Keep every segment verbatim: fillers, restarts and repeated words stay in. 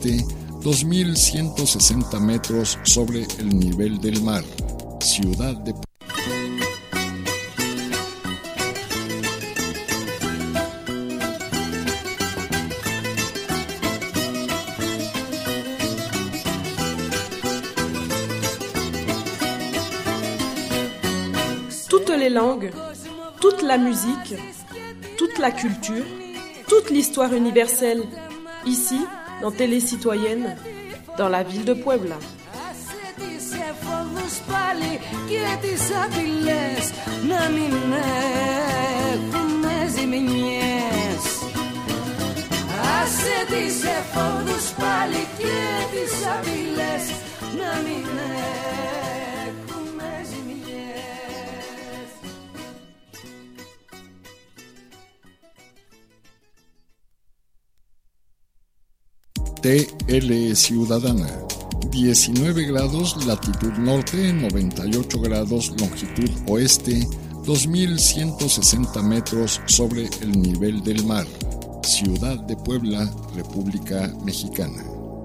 dos mil ciento sesenta metros sobre el nivel del mar. Ciudad de Toutes les langues, toute la musique, toute la culture, toute l'histoire universelle, ici, dans Télé Citoyenne, dans la ville de Puebla. T L Ciudadana, diecinueve grados latitud norte, noventa y ocho grados longitud oeste, dos mil ciento sesenta metros sobre el nivel del mar. Ciudad de Puebla, República Mexicana.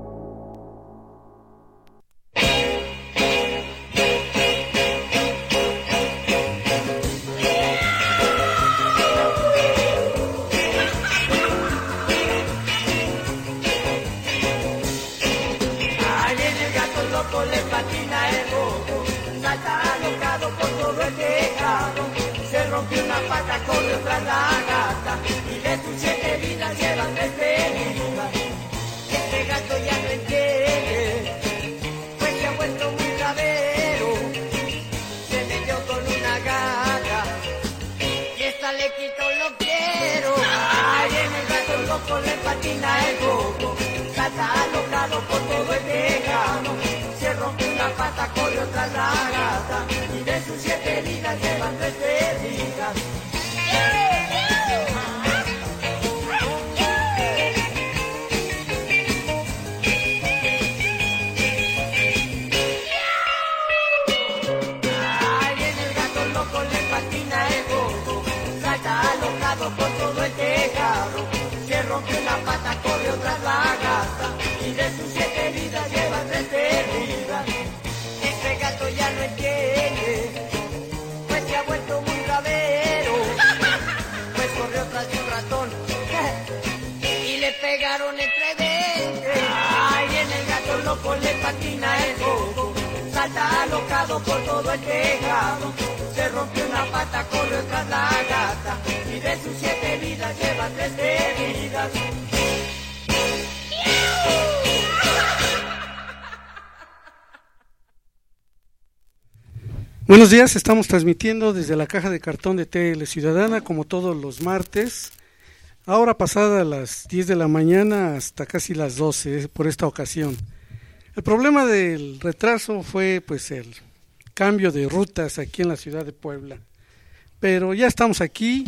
Buenos días, estamos transmitiendo desde la caja de cartón de Tele Ciudadana como todos los martes, ahora pasada las diez de la mañana hasta casi las doce por esta ocasión. El problema del retraso fue pues el cambio de rutas aquí en la ciudad de Puebla, pero ya estamos aquí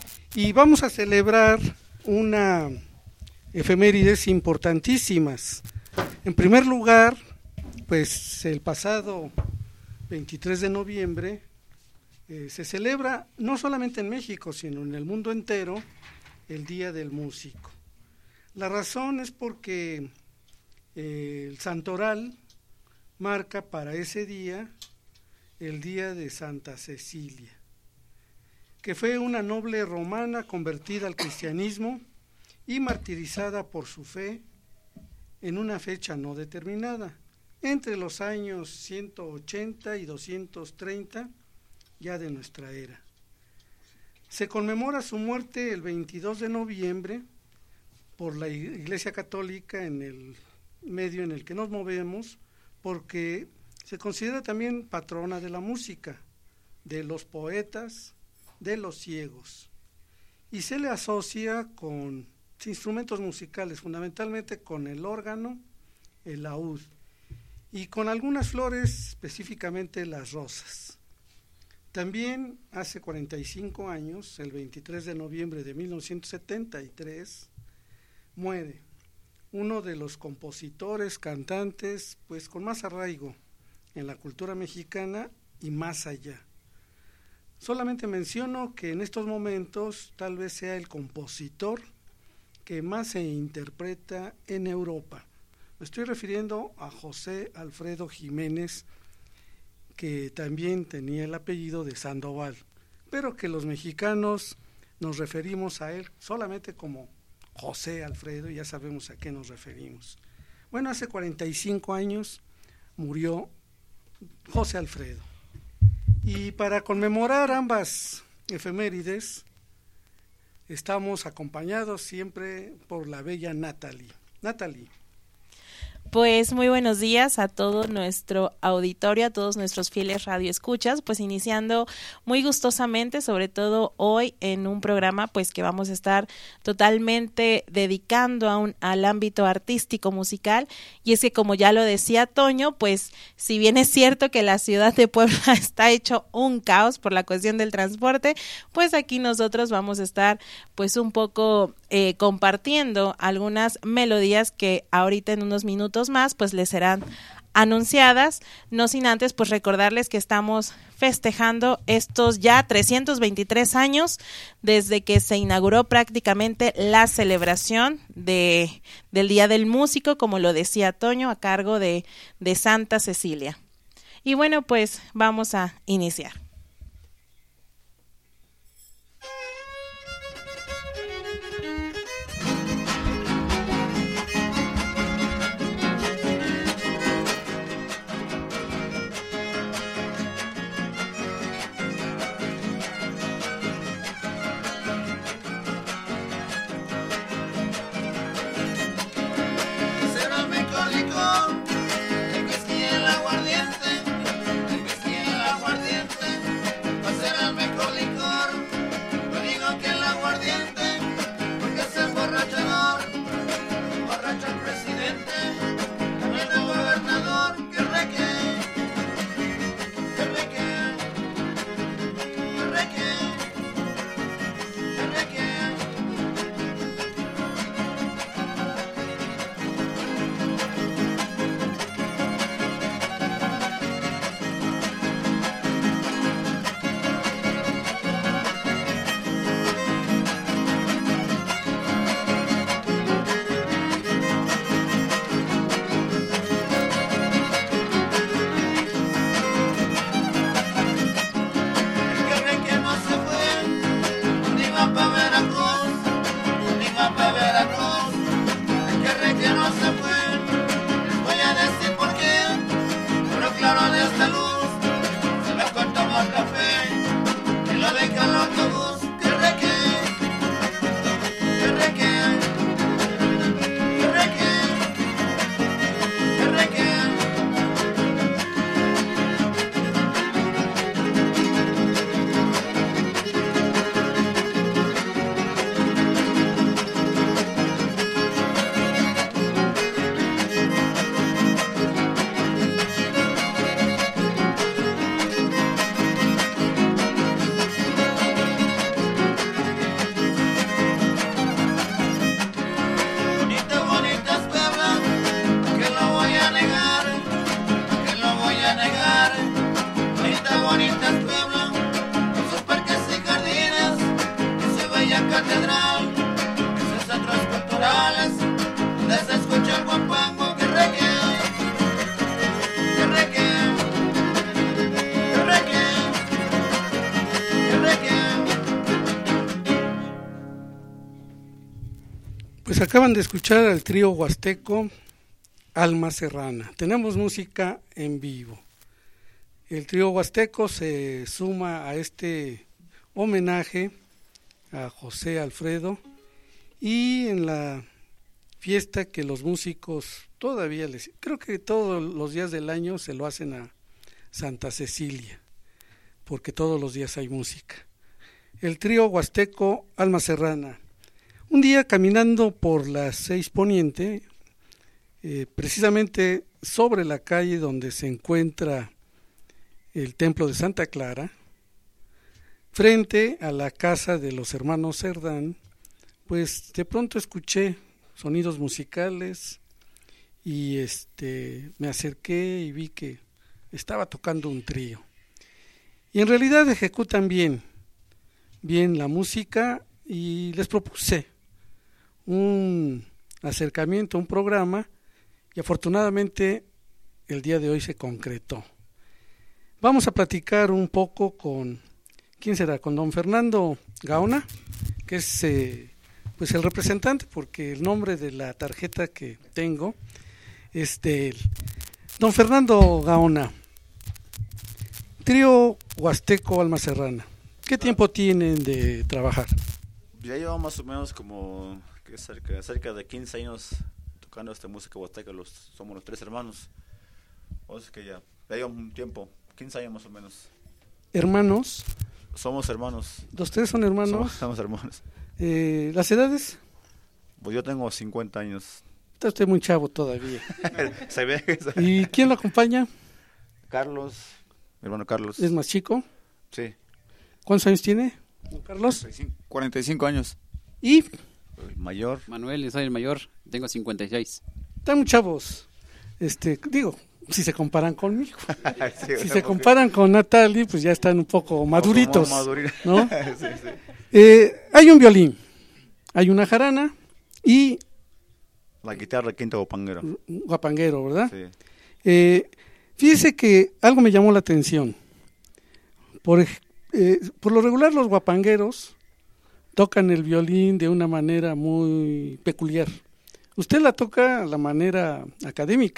y vamos a celebrar una efemérides importantísimas. En primer lugar, pues el pasado veintitrés de noviembre eh, se celebra no solamente en México, sino en el mundo entero, el Día del Músico. La razón es porque eh, el santoral marca para ese día el día de Santa Cecilia, que fue una noble romana convertida al cristianismo y martirizada por su fe en una fecha no determinada, entre los años ciento ochenta y doscientos treinta ya de nuestra era. Se conmemora su muerte el veintidós de noviembre por la Iglesia Católica en el medio en el que nos movemos, porque se considera también patrona de la música, de los poetas, de los ciegos, y se le asocia con instrumentos musicales, fundamentalmente con el órgano, el laúd, y con algunas flores, específicamente las rosas. También hace cuarenta y cinco años, el veintitrés de noviembre de mil novecientos setenta y tres, muere uno de los compositores, cantantes, pues con más arraigo en la cultura mexicana y más allá. Solamente menciono que en estos momentos tal vez sea el compositor que más se interpreta en Europa, Me estoy refiriendo a José Alfredo Jiménez, que también tenía el apellido de Sandoval, pero que los mexicanos nos referimos a él solamente como José Alfredo, y ya sabemos a qué nos referimos. Bueno, hace cuarenta y cinco años murió José Alfredo, y para conmemorar ambas efemérides estamos acompañados siempre por la bella Natalie. Natalie. Pues muy buenos días a todo nuestro auditorio, a todos nuestros fieles radioescuchas, pues iniciando muy gustosamente, sobre todo hoy en un programa pues que vamos a estar totalmente dedicando a un, al ámbito artístico musical, y es que como ya lo decía Toño, pues si bien es cierto que la ciudad de Puebla está hecho un caos por la cuestión del transporte, pues aquí nosotros vamos a estar pues un poco eh, compartiendo algunas melodías que ahorita en unos minutos más pues les serán anunciadas, no sin antes pues recordarles que estamos festejando estos ya trescientos veintitrés años desde que se inauguró prácticamente la celebración de del Día del Músico, como lo decía Toño, a cargo de, de Santa Cecilia. Y bueno, pues vamos a iniciar. Pues acaban de escuchar al trío huasteco Alma Serrana. Tenemos música en vivo. El trío huasteco se suma a este homenaje a José Alfredo, y en la fiesta que los músicos todavía les, creo que todos los días del año se lo hacen a Santa Cecilia, porque todos los días hay música. El trío huasteco Alma Serrana. Un día caminando por la seis Poniente, eh, precisamente sobre la calle donde se encuentra el templo de Santa Clara, frente a la casa de los hermanos Cerdán, pues de pronto escuché sonidos musicales y este me acerqué y vi que estaba tocando un trío. Y en realidad ejecutan bien, bien la música, y les propuse un acercamiento, un programa y afortunadamente el día de hoy se concretó. Vamos a platicar un poco con, ¿quién será? Con don Fernando Gaona, que es eh, pues el representante, porque el nombre de la tarjeta que tengo es de él. Don Fernando Gaona, Trío Huasteco Alma Serrana, ¿qué tiempo tienen de trabajar? Ya llevamos más o menos como que cerca, cerca de quince años tocando esta música huasteca, los, somos los tres hermanos, o sea que ya, ya llevamos un tiempo, quince años más o menos. ¿Hermanos? Somos hermanos. ¿Los tres son hermanos? Somos, somos hermanos. Eh, ¿Las edades? Pues yo tengo cincuenta años. Está usted muy chavo todavía. Se ve. ¿Y quién lo acompaña? Carlos, mi hermano Carlos. ¿Es más chico? Sí. ¿Cuántos años tiene, Carlos? cuarenta y cinco años. ¿Y? El mayor. Manuel, yo soy el mayor, tengo cincuenta y seis. Están muy chavos. Este, digo, si se comparan conmigo. Sí, si se comparan con Natalie, pues ya están un poco maduritos, un poco ¿no? Sí, sí. Eh, hay un violín, hay una jarana y La guitarra quinta guapanguero. guapanguero, ¿verdad? Sí. Eh, fíjese que algo me llamó la atención. Por, ej- eh, por lo regular los guapangueros tocan el violín de una manera muy peculiar. Usted la toca a la manera académica.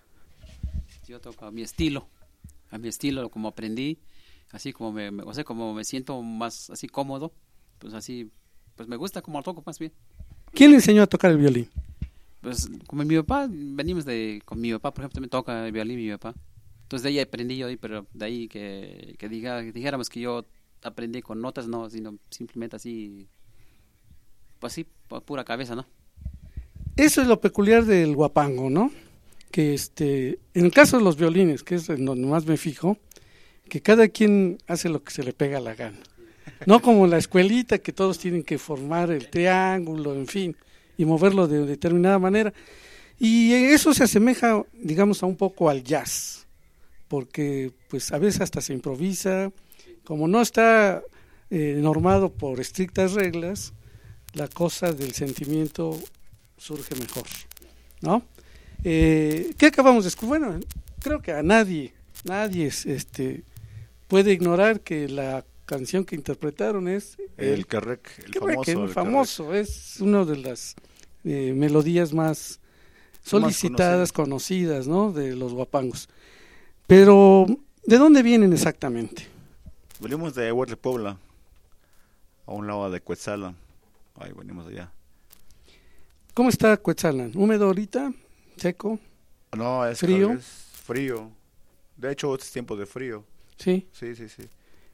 Yo toco a mi estilo, a mi estilo, como aprendí, así como me, me- o sea, como me siento más así cómodo, pues así, pues me gusta como lo toco más bien. ¿Quién le enseñó a tocar el violín? Pues como mi papá, venimos de, con mi papá, por ejemplo, también toca el violín mi papá. Entonces de ahí aprendí yo, pero de ahí que, que diga, dijéramos que yo aprendí con notas, no, sino simplemente así, pues así, por pura cabeza, ¿no? Eso es lo peculiar del guapango, ¿no? Que este, en el caso de los violines, que es en donde más me fijo, que cada quien hace lo que se le pega la gana. No como la escuelita, que todos tienen que formar el triángulo, en fin, y moverlo de determinada manera. Y eso se asemeja, digamos, a un poco al jazz, porque pues a veces hasta se improvisa, como no está eh, normado por estrictas reglas, la cosa del sentimiento surge mejor, ¿no? Eh, ¿Qué acabamos de descubrir? Bueno, creo que a nadie, nadie es, este, puede ignorar que la canción que interpretaron es El Carrec, el Qué famoso. el el famoso, es una de las eh, melodías más solicitadas, conocidas, ¿no? De los guapangos. Pero, ¿de dónde vienen exactamente? Carrec. Venimos de Huerta Puebla, a un lado de Cuetzala. Ahí venimos allá. ¿Cómo está Cuetzalan? ¿Húmedo ahorita? ¿Seco? No, es ¿Frío? es frío. De hecho, es tiempo de frío. Sí. Sí, sí, sí.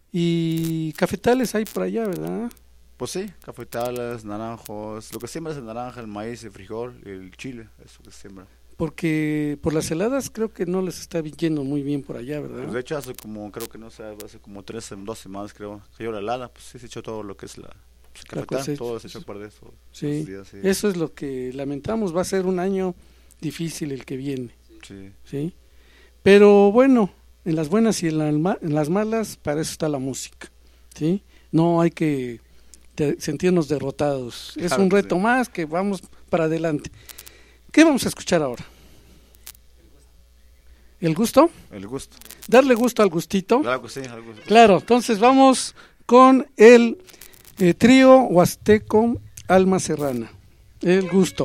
Y cafetales hay por allá, ¿verdad? Pues sí, cafetales, naranjos. Lo que siembra es el naranja, el maíz, el frijol, el chile. Eso que se siembra. Porque por las heladas creo que no les está yendo muy bien por allá, ¿verdad? Pues de hecho, hace como, creo que no sé, hace como tres, dos semanas, creo. Cayó la helada, pues sí se echó todo lo que es la, pues, el La cafetal, cosecha. todo se echó a perder eso. Sí, esos días, sí. eso es lo que lamentamos. Va a ser un año difícil el que viene, Sí. ¿sí? Pero bueno, en las buenas y en, la ma- en las malas, para eso está la música, ¿sí? No hay que te- sentirnos derrotados. Es Claro un que reto sí. más que vamos para adelante. ¿Qué vamos a escuchar ahora? ¿El gusto? El gusto. ¿Darle gusto al gustito? Claro que sí, algo. Claro, entonces vamos con el eh, trío huasteco Alma Serrana. El gusto.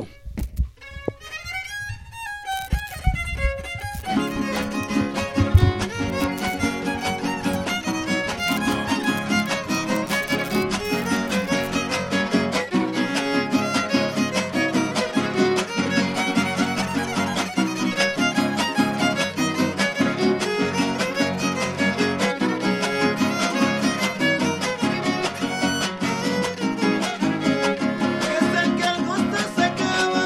Que sé que el gusto se acaba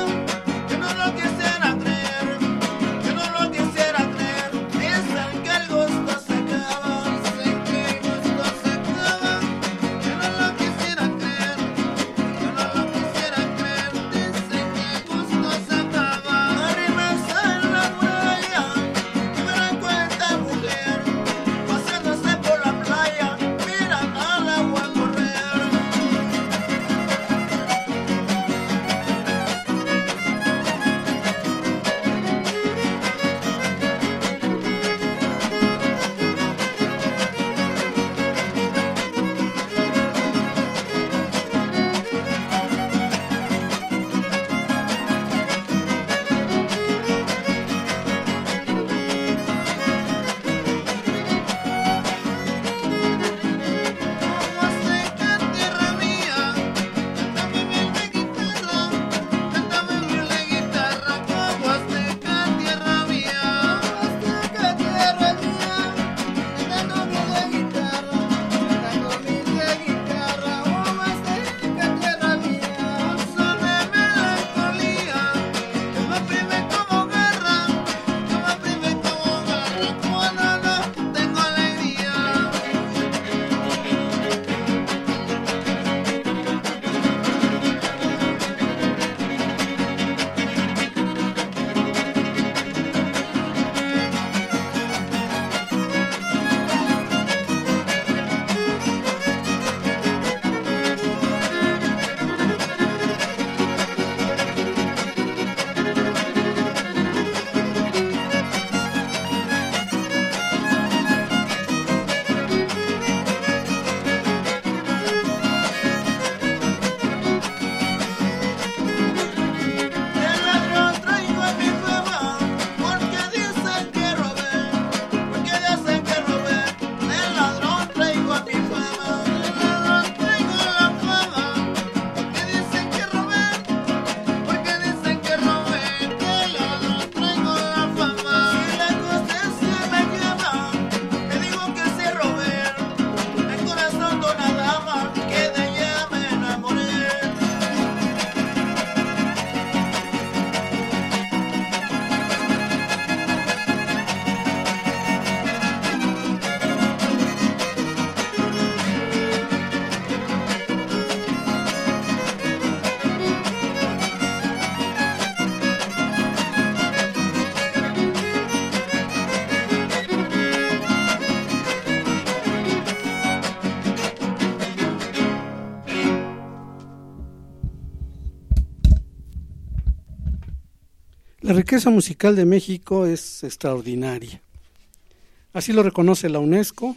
La riqueza musical de México es extraordinaria. Así lo reconoce la UNESCO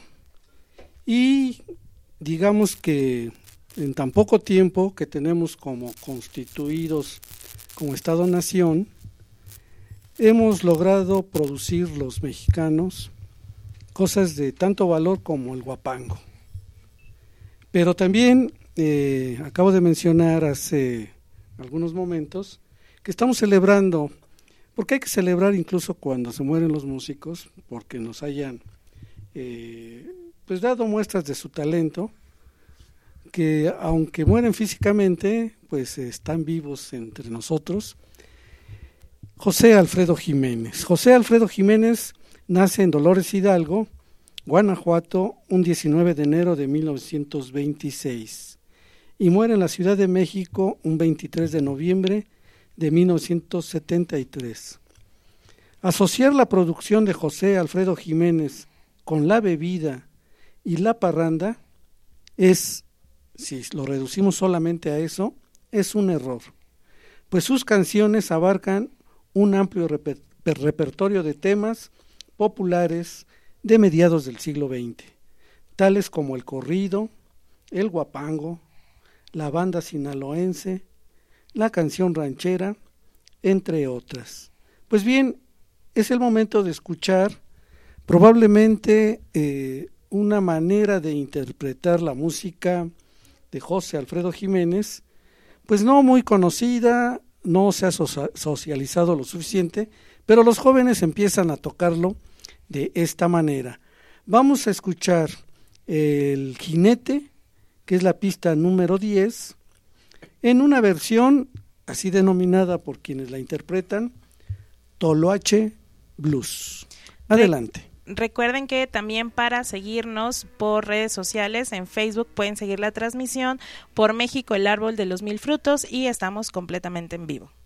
y digamos que en tan poco tiempo que tenemos como constituidos como Estado-Nación, hemos logrado producir los mexicanos cosas de tanto valor como el guapango. Pero también eh, acabo de mencionar hace algunos momentos que estamos celebrando, porque hay que celebrar incluso cuando se mueren los músicos, porque nos hayan eh, pues dado muestras de su talento, que aunque mueren físicamente, pues están vivos entre nosotros. José Alfredo Jiménez. José Alfredo Jiménez nace en Dolores Hidalgo, Guanajuato, un diecinueve de enero de mil novecientos veintiséis y muere en la Ciudad de México un veintitrés de noviembre de mil novecientos setenta y tres. Asociar la producción de José Alfredo Jiménez con la bebida y la parranda es, si lo reducimos solamente a eso, es un error, pues sus canciones abarcan un amplio reper- repertorio de temas populares de mediados del siglo veinte, tales como el corrido, el guapango, la banda sinaloense, la canción ranchera, entre otras. Pues bien, es el momento de escuchar probablemente eh, una manera de interpretar la música de José Alfredo Jiménez, pues no muy conocida, no se ha socializado lo suficiente, pero los jóvenes empiezan a tocarlo de esta manera. Vamos a escuchar El Jinete, que es la pista número diez, en una versión así denominada por quienes la interpretan, Toloache Blues. Adelante. Recuerden que también para seguirnos por redes sociales, en Facebook pueden seguir la transmisión por México el Árbol de los Mil Frutos y estamos completamente en vivo.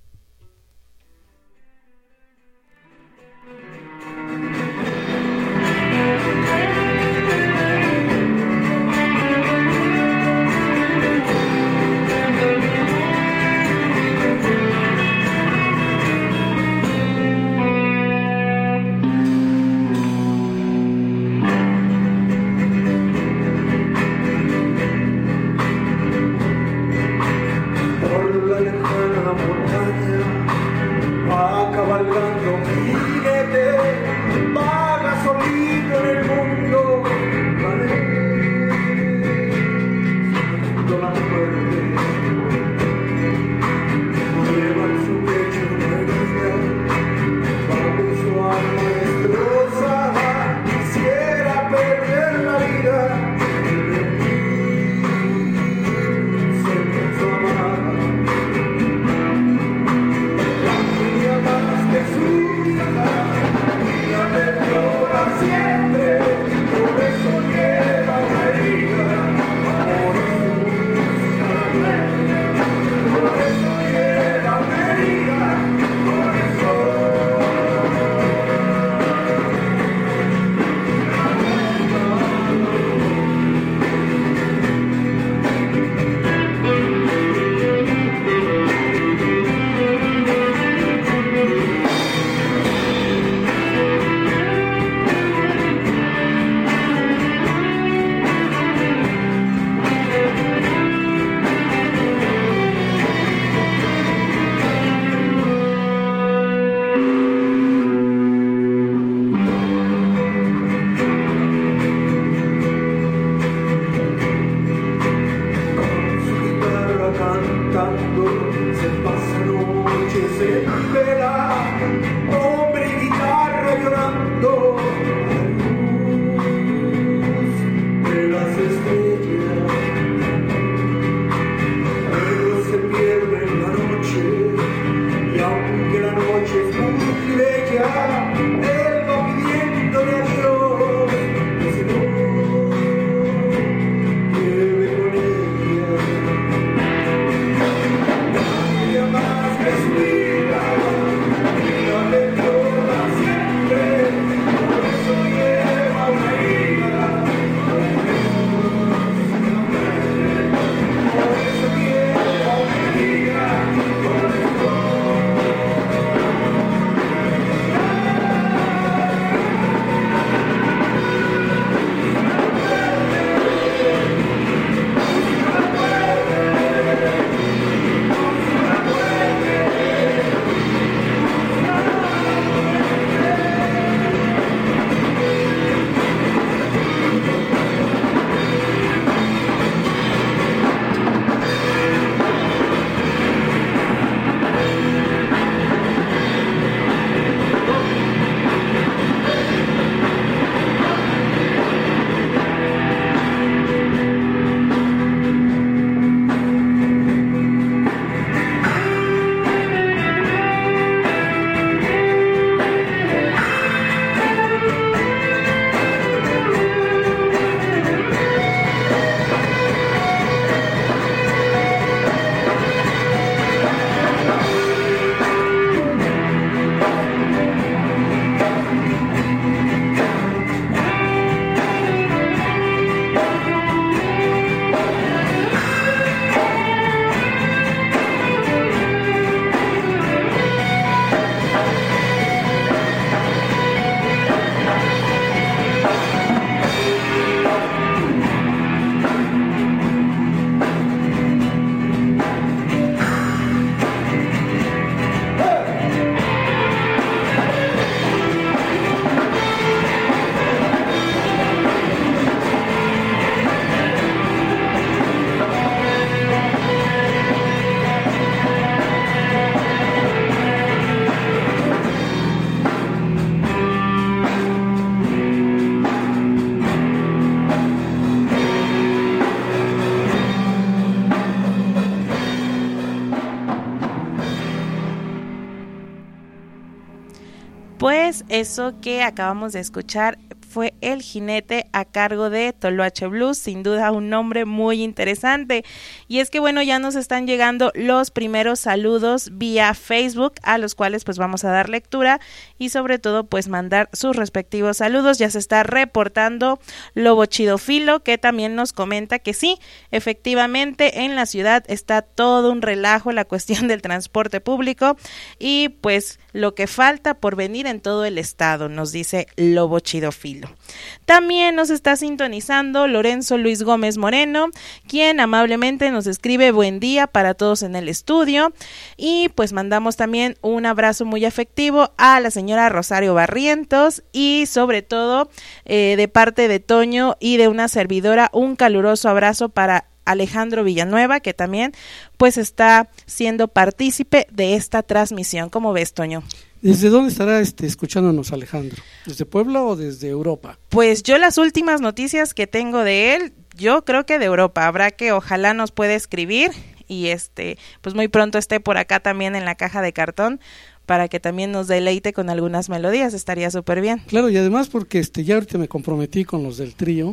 Pues eso que acabamos de escuchar fue El Jinete a cargo de Toloache Blues, sin duda un nombre muy interesante. Y es que bueno, ya nos están llegando los primeros saludos vía Facebook, a los cuales pues vamos a dar lectura y sobre todo pues mandar sus respectivos saludos. Ya se está reportando Lobo Chidofilo, que también nos comenta que sí, efectivamente en la ciudad está todo un relajo la cuestión del transporte público y pues lo que falta por venir en todo el estado, nos dice Lobo Chidofilo. También nos está sintonizando Lorenzo Luis Gómez Moreno, quien amablemente nos escribe buen día para todos en el estudio y pues mandamos también un abrazo muy afectivo a la señora Rosario Barrientos y sobre todo eh, de parte de Toño y de una servidora un caluroso abrazo para Alejandro Villanueva, que también pues está siendo partícipe de esta transmisión. ¿Cómo ves, Toño? ¿Desde dónde estará este, escuchándonos Alejandro? ¿Desde Puebla o desde Europa? Pues yo las últimas noticias que tengo de él, yo creo que de Europa. Habrá que ojalá nos pueda escribir y este pues muy pronto esté por acá también en la caja de cartón para que también nos deleite con algunas melodías, estaría súper bien. Claro, y además porque este ya ahorita me comprometí con los del trío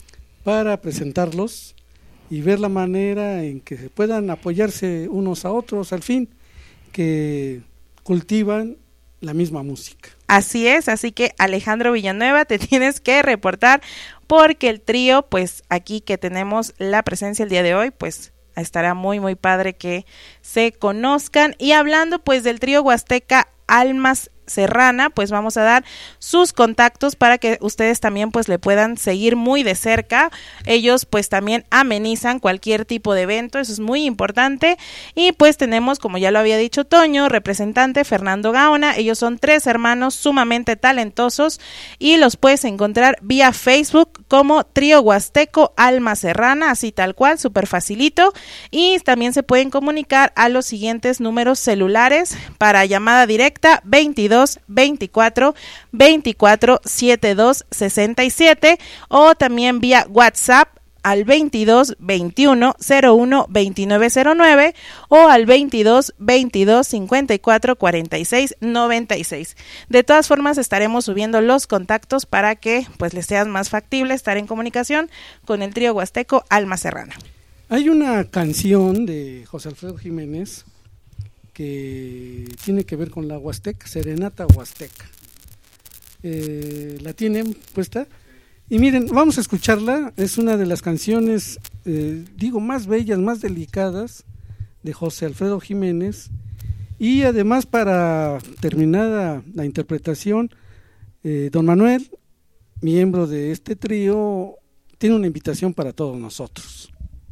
para presentarlos y ver la manera en que se puedan apoyarse unos a otros, al fin, que cultivan la misma música. Así es, así que Alejandro Villanueva, te tienes que reportar porque el trío, pues aquí que tenemos la presencia el día de hoy, pues estará muy muy padre que se conozcan. Y hablando pues del trío Huasteca Almas Serrana, pues vamos a dar sus contactos para que ustedes también pues le puedan seguir muy de cerca. Ellos pues también amenizan cualquier tipo de evento, eso es muy importante. Y pues tenemos, como ya lo había dicho Toño, representante Fernando Gaona. Ellos son tres hermanos sumamente talentosos y los puedes encontrar vía Facebook como Trío Huasteco Alma Serrana, así tal cual, súper facilito. Y también se pueden comunicar a los siguientes números celulares para llamada directa: veintidós veinticuatro veinticuatro setenta y dos sesenta y siete o también vía WhatsApp al veintidós veintiuno cero uno veintinueve cero nueve o al veintidós veintidós cincuenta y cuatro cuarenta y seis noventa y seis. De todas formas estaremos subiendo los contactos para que pues les sea más factible estar en comunicación con el trío Huasteco Alma Serrana. Hay una canción de José Alfredo Jiménez que tiene que ver con la Huasteca, Serenata Huasteca. Eh, la tienen puesta y miren, vamos a escucharla. Es una de las canciones, eh, digo, más bellas, más delicadas de José Alfredo Jiménez. Y además, para terminada la interpretación, eh, don Manuel, miembro de este trío, tiene una invitación para todos nosotros.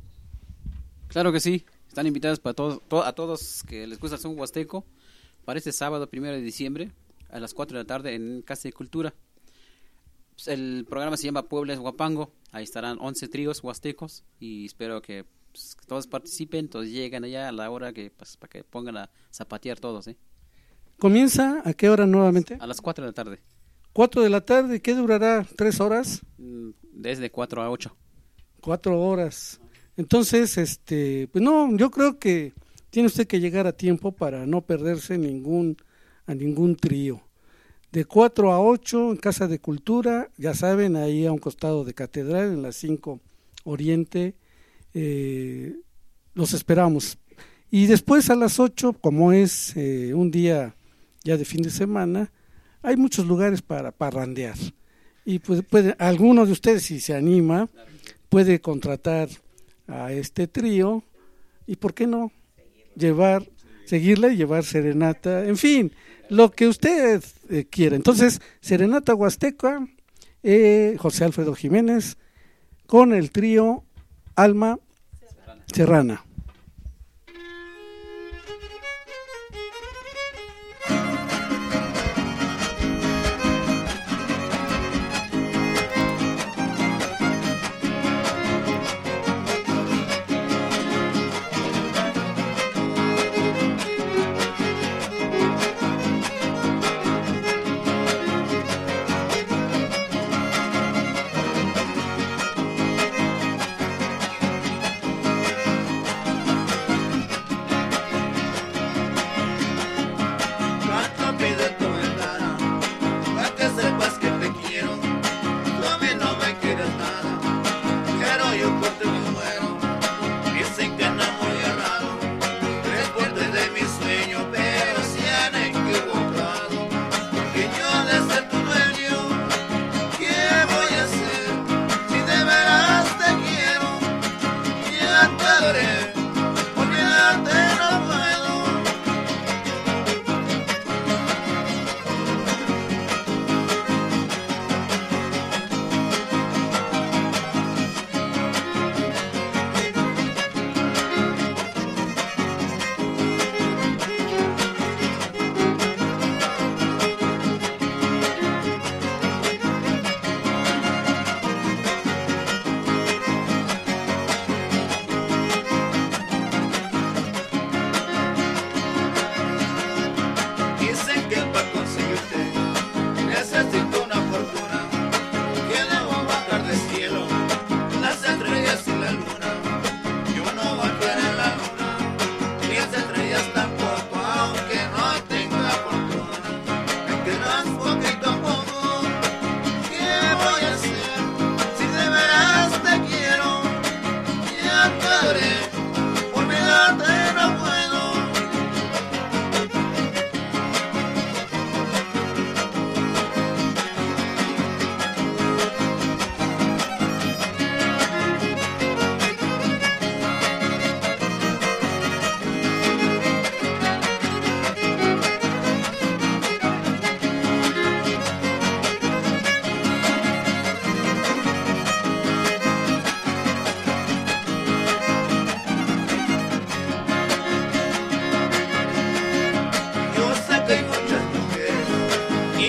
Claro que sí. Están invitados para todos, to, a todos que les gusta el son huasteco para este sábado primero de diciembre a las cuatro de la tarde en Casa de Cultura. Pues el programa se llama Puebla es Huapango. Ahí estarán once tríos huastecos y espero que, pues, que todos participen, todos lleguen allá a la hora que pues, para que pongan a zapatear todos. ¿eh? ¿Comienza a qué hora nuevamente? A las cuatro de la tarde. Cuatro de la tarde, ¿qué durará? ¿Tres horas? Desde cuatro a ocho. Cuatro horas. Entonces, este, pues no, yo creo que tiene usted que llegar a tiempo para no perderse ningún, a ningún trío. De cuatro a ocho en Casa de Cultura, ya saben, ahí a un costado de Catedral, en la cinco Oriente, eh, los esperamos. Y después a las ocho, como es eh, un día ya de fin de semana, hay muchos lugares para parrandear. Y pues puede, alguno de ustedes, si se anima, puede contratar a este trío y por qué no llevar, seguirla y llevar serenata, en fin, lo que usted eh, quiera. Entonces, Serenata Huasteca, eh, José Alfredo Jiménez con el trío Alma Serrana. Serrana.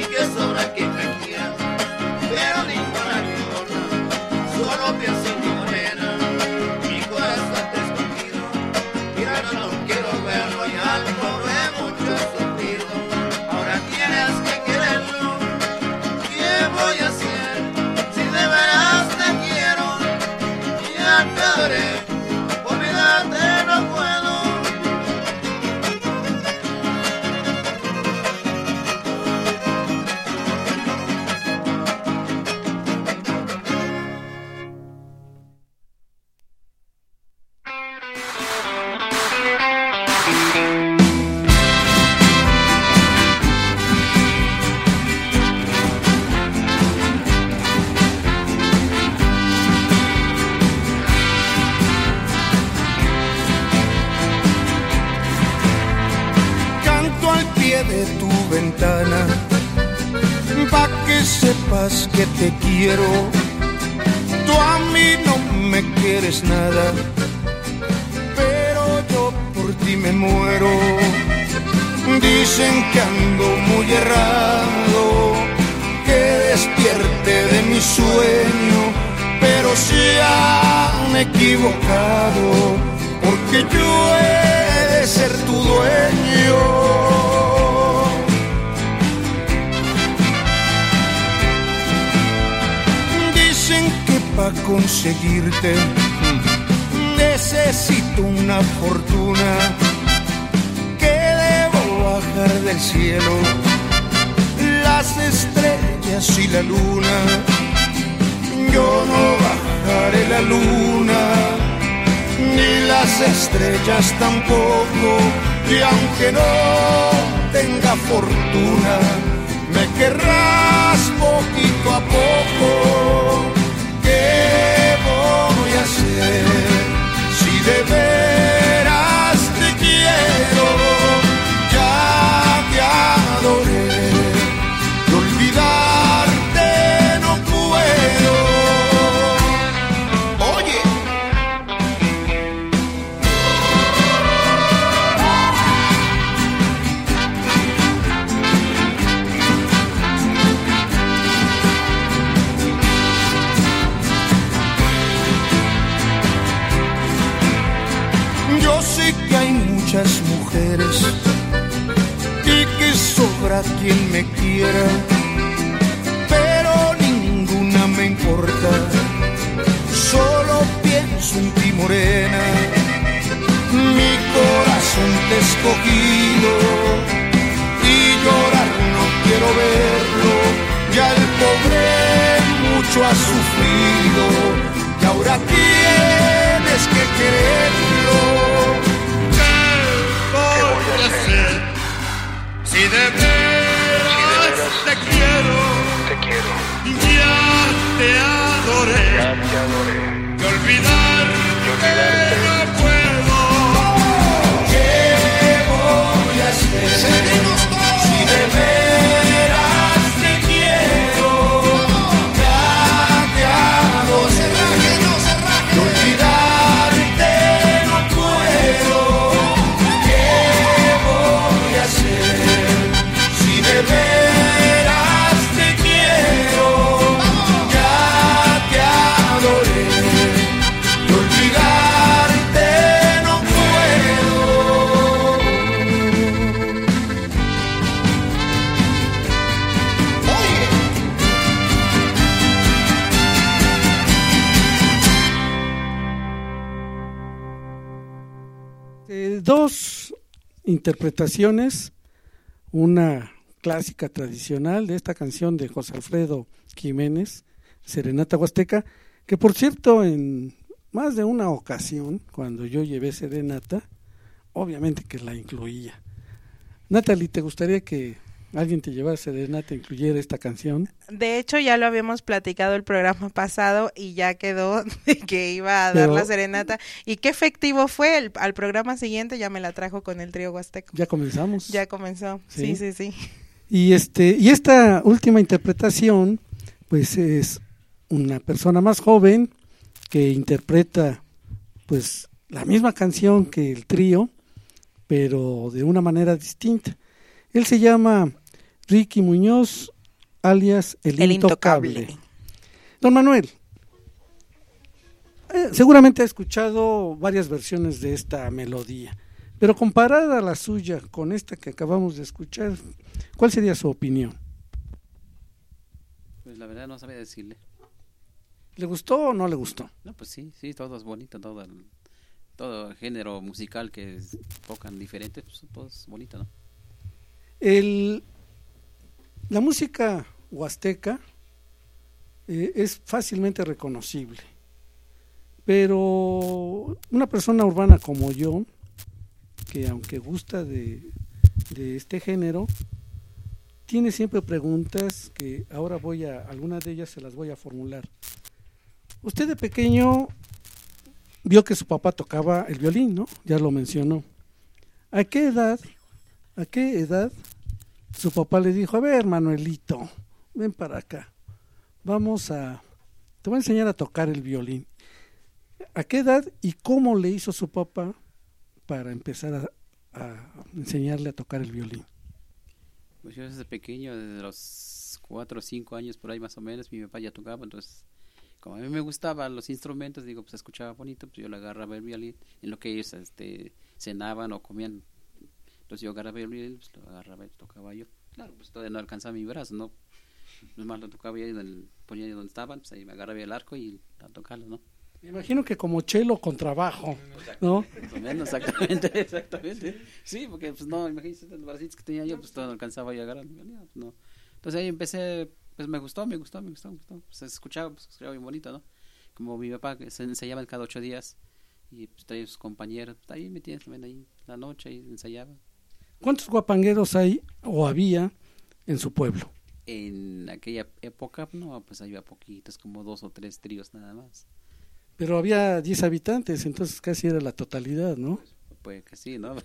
y que sobra quien me quiera, pero ninguna corona, solo pienso en mi morena, mi corazón está escondido, mira no, no quiero verlo ya al pobre mucho he sufrido, ahora tienes que quererlo, ¿qué voy a hacer? Si de veras te quiero, ya te adoré, olvidarte no puedo. De tu ventana, pa' que sepas que te quiero. Tú a mí no me quieres nada, pero yo por ti me muero. Dicen que ando muy errado, que despierte de mi sueño, pero se han equivocado, porque yo he de ser tu dueño. Para conseguirte necesito una fortuna que debo bajar del cielo, las estrellas y la luna. Yo no bajaré la luna ni las estrellas tampoco, y aunque no tenga fortuna me querrás poquito a poco. ¿Qué voy a hacer si de veras te quiero? Ya te adoré, de olvidarte no puedo. Oye, que hay muchas mujeres y que sobra quien me quiera, pero ninguna me importa, solo pienso en ti morena, mi corazón te he escogido y llorar no quiero verlo, ya el pobre mucho ha sufrido y ahora tienes que quererlo. Si de veras te quiero, te quiero, ya te adoré, ya te adoré, de olvidar, que no puedo. ¿Qué voy a hacer? Si de veras te quiero, ya te adoré, de olvidarte no puedo. ¿Qué voy a hacer? De veras te quiero, ya te adoré, de olvidarte no puedo. Eh, dos interpretaciones, una clásica tradicional de esta canción de José Alfredo Jiménez, Serenata Huasteca, que por cierto en más de una ocasión cuando yo llevé serenata, obviamente que la incluía. Natalie, ¿te gustaría que alguien te llevara serenata e incluyera esta canción? De hecho ya lo habíamos platicado el programa pasado y ya quedó de que iba a dar Pero, la serenata, y qué efectivo fue. El, al programa siguiente ya me la trajo con el trío huasteco. Ya comenzamos. Ya comenzó, sí, sí, sí, sí. Y este y esta última interpretación pues es una persona más joven que interpreta pues la misma canción que el trío, pero de una manera distinta. Él se llama Ricky Muñoz, alias El, El Intocable. Intocable. Don Manuel, eh, seguramente ha escuchado varias versiones de esta melodía, pero comparada a la suya con esta que acabamos de escuchar, ¿cuál sería su opinión? Pues la verdad no sabía decirle. ¿Le gustó o no le gustó? No, pues sí, sí, todo es bonito, todo el, todo el género musical que es, tocan diferente, pues todo es bonito, ¿no? El, la música huasteca eh, es fácilmente reconocible, pero una persona urbana como yo, que aunque gusta de, de este género, tiene siempre preguntas que ahora voy a, algunas de ellas se las voy a formular. Usted de pequeño vio que su papá tocaba el violín, ¿no? Ya lo mencionó. ¿A qué edad, a qué edad su papá le dijo, a ver, Manuelito, ven para acá, vamos a, te voy a enseñar a tocar el violín? ¿A qué edad y cómo le hizo su papá para empezar a, a enseñarle a tocar el violín? Pues yo desde pequeño, desde los cuatro o cinco años por ahí más o menos, mi papá ya tocaba, entonces como a mí me gustaban los instrumentos, digo, pues escuchaba bonito, pues yo le agarraba el violín, en lo que ellos este, cenaban o comían, entonces yo agarraba el violín, pues lo agarraba y tocaba yo. Claro, pues todavía no alcanzaba mi brazo, ¿no? Nomás lo tocaba yo, el, ponía ahí donde estaban, pues ahí me agarraba el arco y a tocarlo, ¿no? Me imagino que como chelo con trabajo, ¿no? Más o menos, exactamente, exactamente. Sí, porque pues no, imagínense los bracitos que tenía yo, pues todo no alcanzaba yo a agarrar, pues, no. Entonces ahí empecé, pues me gustó, me gustó, me gustó, me gustó. Pues se escuchaba, pues escuchaba bien bonito, ¿no? Como mi papá que se ensayaba cada ocho días y pues traía sus compañeros, pues, ahí me tienes también ahí la noche y ensayaba. ¿Cuántos guapangueros hay o había en su pueblo? En aquella época, no, pues había poquitos, como dos o tres tríos nada más. Pero había diez habitantes, entonces casi era la totalidad, ¿no? Pues que sí, ¿no?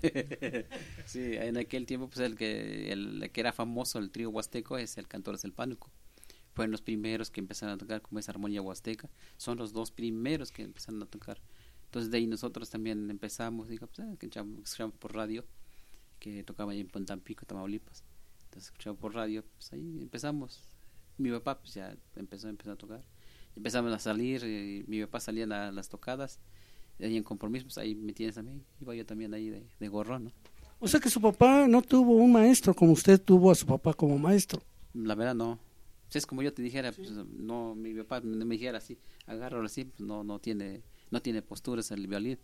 Sí, en aquel tiempo, pues el que el, el que era famoso, el trío huasteco, es el Cantores del Pánuco. Fueron los primeros que empezaron a tocar como esa armonía huasteca. Son los dos primeros que empezaron a tocar. Entonces de ahí nosotros también empezamos, digo, pues, eh, que escuchamos por radio, que tocaba ahí en Tampico, Tamaulipas. Entonces escuchamos por radio, pues ahí empezamos. Mi papá pues ya empezó, empezó a tocar. Empezamos a salir, y mi papá salía a las tocadas, y ahí en Compromiso, pues ahí me tienes también, iba yo también ahí de, de gorrón, ¿no? O sea que su papá no tuvo un maestro como usted tuvo a su papá como maestro. La verdad no. Si es como yo te dijera, pues no, mi papá no me dijera así, agárralo así, pues no, no tiene, no tiene posturas el violín.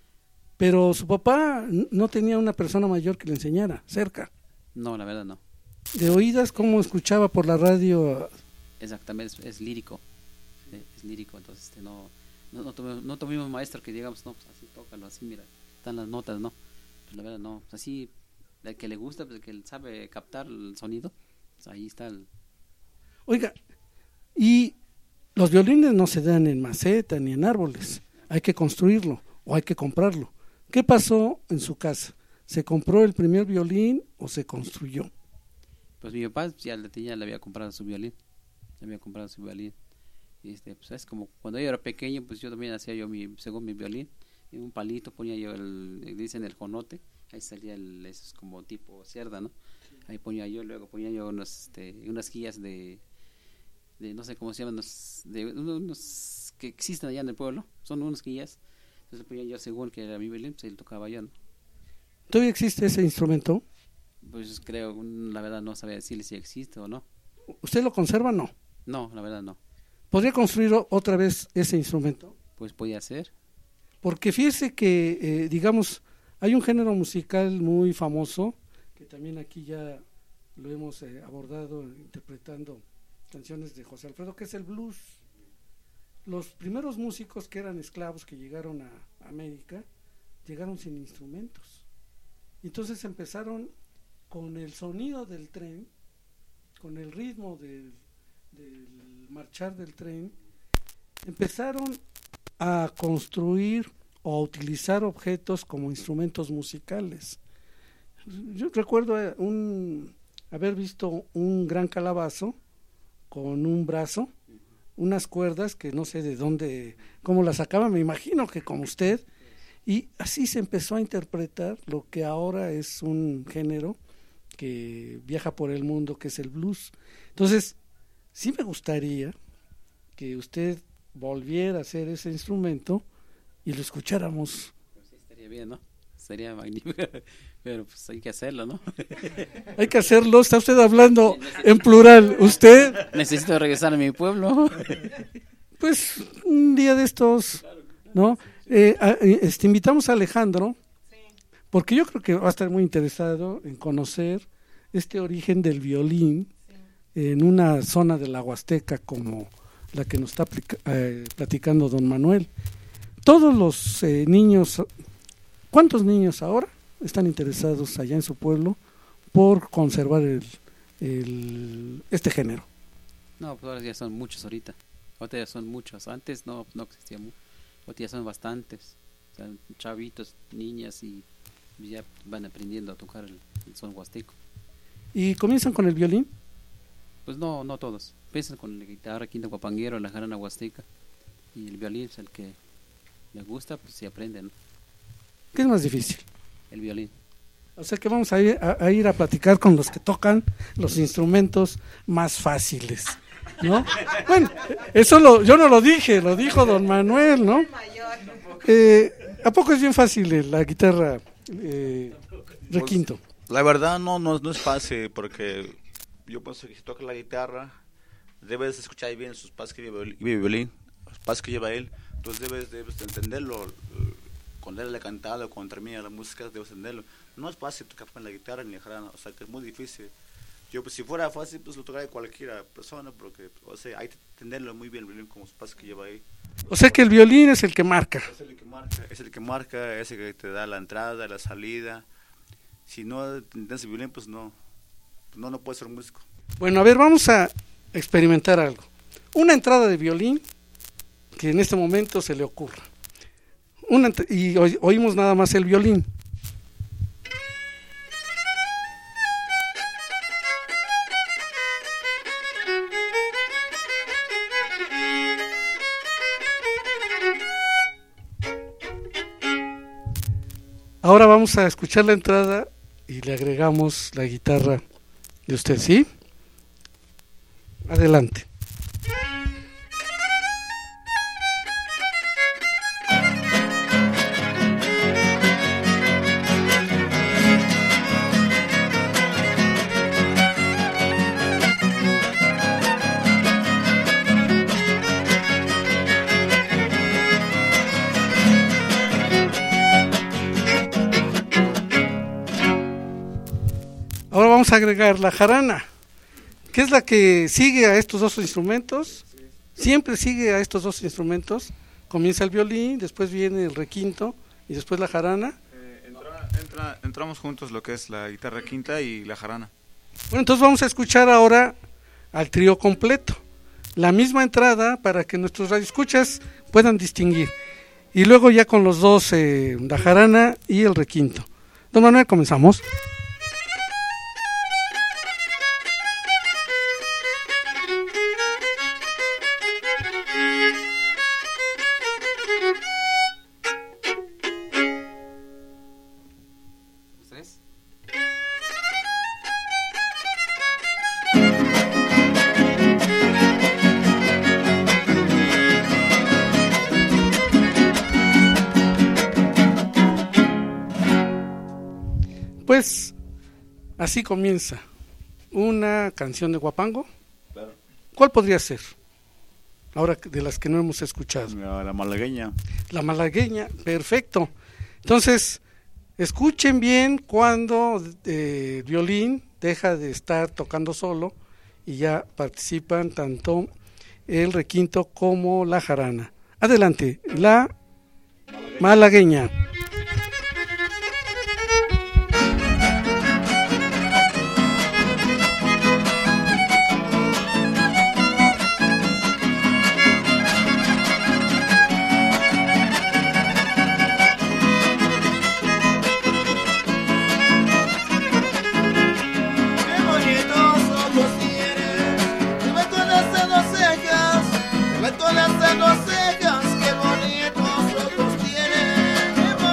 Pero su papá no tenía una persona mayor que le enseñara, cerca. No, la verdad no. De oídas, ¿cómo escuchaba por la radio? Exactamente, es, es lírico. Es lírico, entonces este, no no, no, tuvimos, no tuvimos maestro que digamos, no, pues así tócalo, así mira, están las notas, no, pues la verdad no, pues así, el que le gusta, pues el que sabe captar el sonido, pues ahí está el... Oiga, y los violines no se dan en maceta ni en árboles, hay que construirlo o hay que comprarlo. ¿Qué pasó en su casa? ¿Se compró el primer violín o se construyó? Pues mi papá ya le tenía, le había comprado su violín, le había comprado su violín. Este, pues es como cuando yo era pequeño, pues yo también hacía yo mi, según mi violín, en un palito ponía yo el, dicen el jonote, ahí salía el, eso es como tipo cerda, ¿no? Ahí ponía yo, luego ponía yo unos, este, unas guías de, de, no sé cómo se llaman, unos, de, unos que existen allá en el pueblo, son unos guías, entonces ponía yo según que era mi violín, pues ahí tocaba yo, ¿no? ¿Todavía existe ese instrumento? Pues creo, la verdad no sabía decirle si existe o no. ¿Usted lo conserva o no? No, la verdad no. ¿Podría construir otra vez ese instrumento? Pues podía ser. Porque fíjese que, eh, digamos, hay un género musical muy famoso, que también aquí ya lo hemos eh, abordado interpretando canciones de José Alfredo, que es el blues. Los primeros músicos que eran esclavos que llegaron a América, llegaron sin instrumentos. Entonces empezaron con el sonido del tren, con el ritmo del, del marchar del tren, empezaron a construir o a utilizar objetos como instrumentos musicales. Yo recuerdo un, haber visto un gran calabazo con un brazo, unas cuerdas que no sé de dónde, cómo las sacaban, me imagino que como usted, y así se empezó a interpretar lo que ahora es un género que viaja por el mundo, que es el blues. Entonces, sí me gustaría que usted volviera a hacer ese instrumento y lo escucháramos. Pues sí, estaría bien, ¿no? Sería magnífico, pero pues hay que hacerlo, ¿no? Hay que hacerlo, está usted hablando en plural. ¿Usted? Necesito regresar a mi pueblo. Pues un día de estos, ¿no? Eh, a, este, invitamos a Alejandro, porque yo creo que va a estar muy interesado en conocer este origen del violín en una zona de la Huasteca como la que nos está aplica, eh, platicando don Manuel. Todos los eh, niños, ¿cuántos niños ahora están interesados allá en su pueblo por conservar el, el este género? No, pues ahora ya son muchos ahorita. Ahorita ya son muchos. Antes no, no existía mucho. Ahorita ya son bastantes. O sea, chavitos, niñas y ya van aprendiendo a tocar el, el son huasteco. ¿Y comienzan con el violín? Pues no, no todos. Empiezan con la guitarra, quinta guapanguero, la jarana huasteca. Y el violín es el que les gusta, pues se aprende, ¿no? ¿Qué es más difícil? El violín. O sea que vamos a ir a, a ir a platicar con los que tocan los instrumentos más fáciles, ¿no? Bueno, eso lo, yo no lo dije, lo dijo don Manuel, ¿no? Eh, ¿A poco es bien fácil la guitarra eh, requinto? Pues, la verdad no, no, no es fácil, porque yo pienso que si toca la guitarra, debes escuchar bien sus pasos que lleva el violín, los pasos que lleva él, entonces debes, debes entenderlo. Cuando él le cantado, cuando termina la música, debes entenderlo. No es fácil tocar con la guitarra ni la jarana, o sea que es muy difícil. Yo, pues si fuera fácil, pues lo tocaría cualquier persona, porque, o sea, hay que entenderlo muy bien el violín con los pasos que lleva ahí. O sea que el violín es el que marca. Es el que marca, es el que marca, es el que te da la entrada, la salida. Si no entiendes el violín, pues no, no, no puedes ser músico. Bueno, a ver, vamos a experimentar algo. Una entrada de violín que en este momento se le ocurra. Una, y oímos nada más el violín. Ahora vamos a escuchar la entrada y le agregamos la guitarra de usted, ¿sí? Adelante. Ahora vamos a agregar la jarana, que es la que sigue a estos dos instrumentos, siempre sigue a estos dos instrumentos. Comienza el violín, después viene el requinto y después la jarana. Eh, entra, entra, entramos juntos lo que es la guitarra quinta y la jarana. Bueno, entonces vamos a escuchar ahora al trío completo, la misma entrada para que nuestros radioescuchas puedan distinguir. Y luego ya con los dos, eh, la jarana y el requinto. Don Manuel, comenzamos. Pues así comienza una canción de Huapango. Claro. ¿Cuál podría ser? Ahora de las que no hemos escuchado. La, la malagueña. La malagueña, perfecto. Entonces, escuchen bien cuando eh, el violín deja de estar tocando solo y ya participan tanto el requinto como la jarana. Adelante, la malagueña. Las cejas, qué bonitos ojos tiene, qué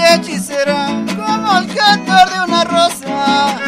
hechicera como el cantor de una rosa.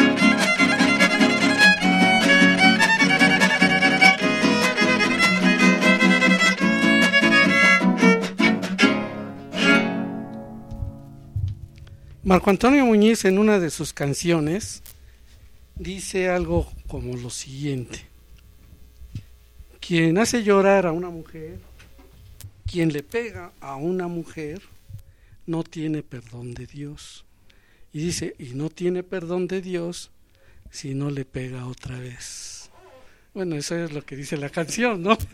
Marco Antonio Muñiz en una de sus canciones dice algo como lo siguiente: quien hace llorar a una mujer, quien le pega a una mujer, no tiene perdón de Dios. Y dice, y no tiene perdón de Dios si no le pega otra vez. Bueno, eso es lo que dice la canción, ¿no?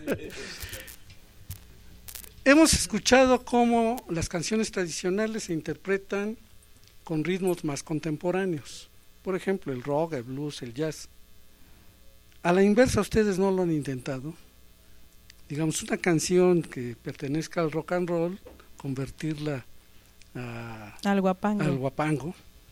Hemos escuchado cómo las canciones tradicionales se interpretan con ritmos más contemporáneos. Por ejemplo, el rock, el blues, el jazz. A la inversa, ustedes no lo han intentado. Digamos, una canción que pertenezca al rock and roll, convertirla a, al guapango. Al guapango.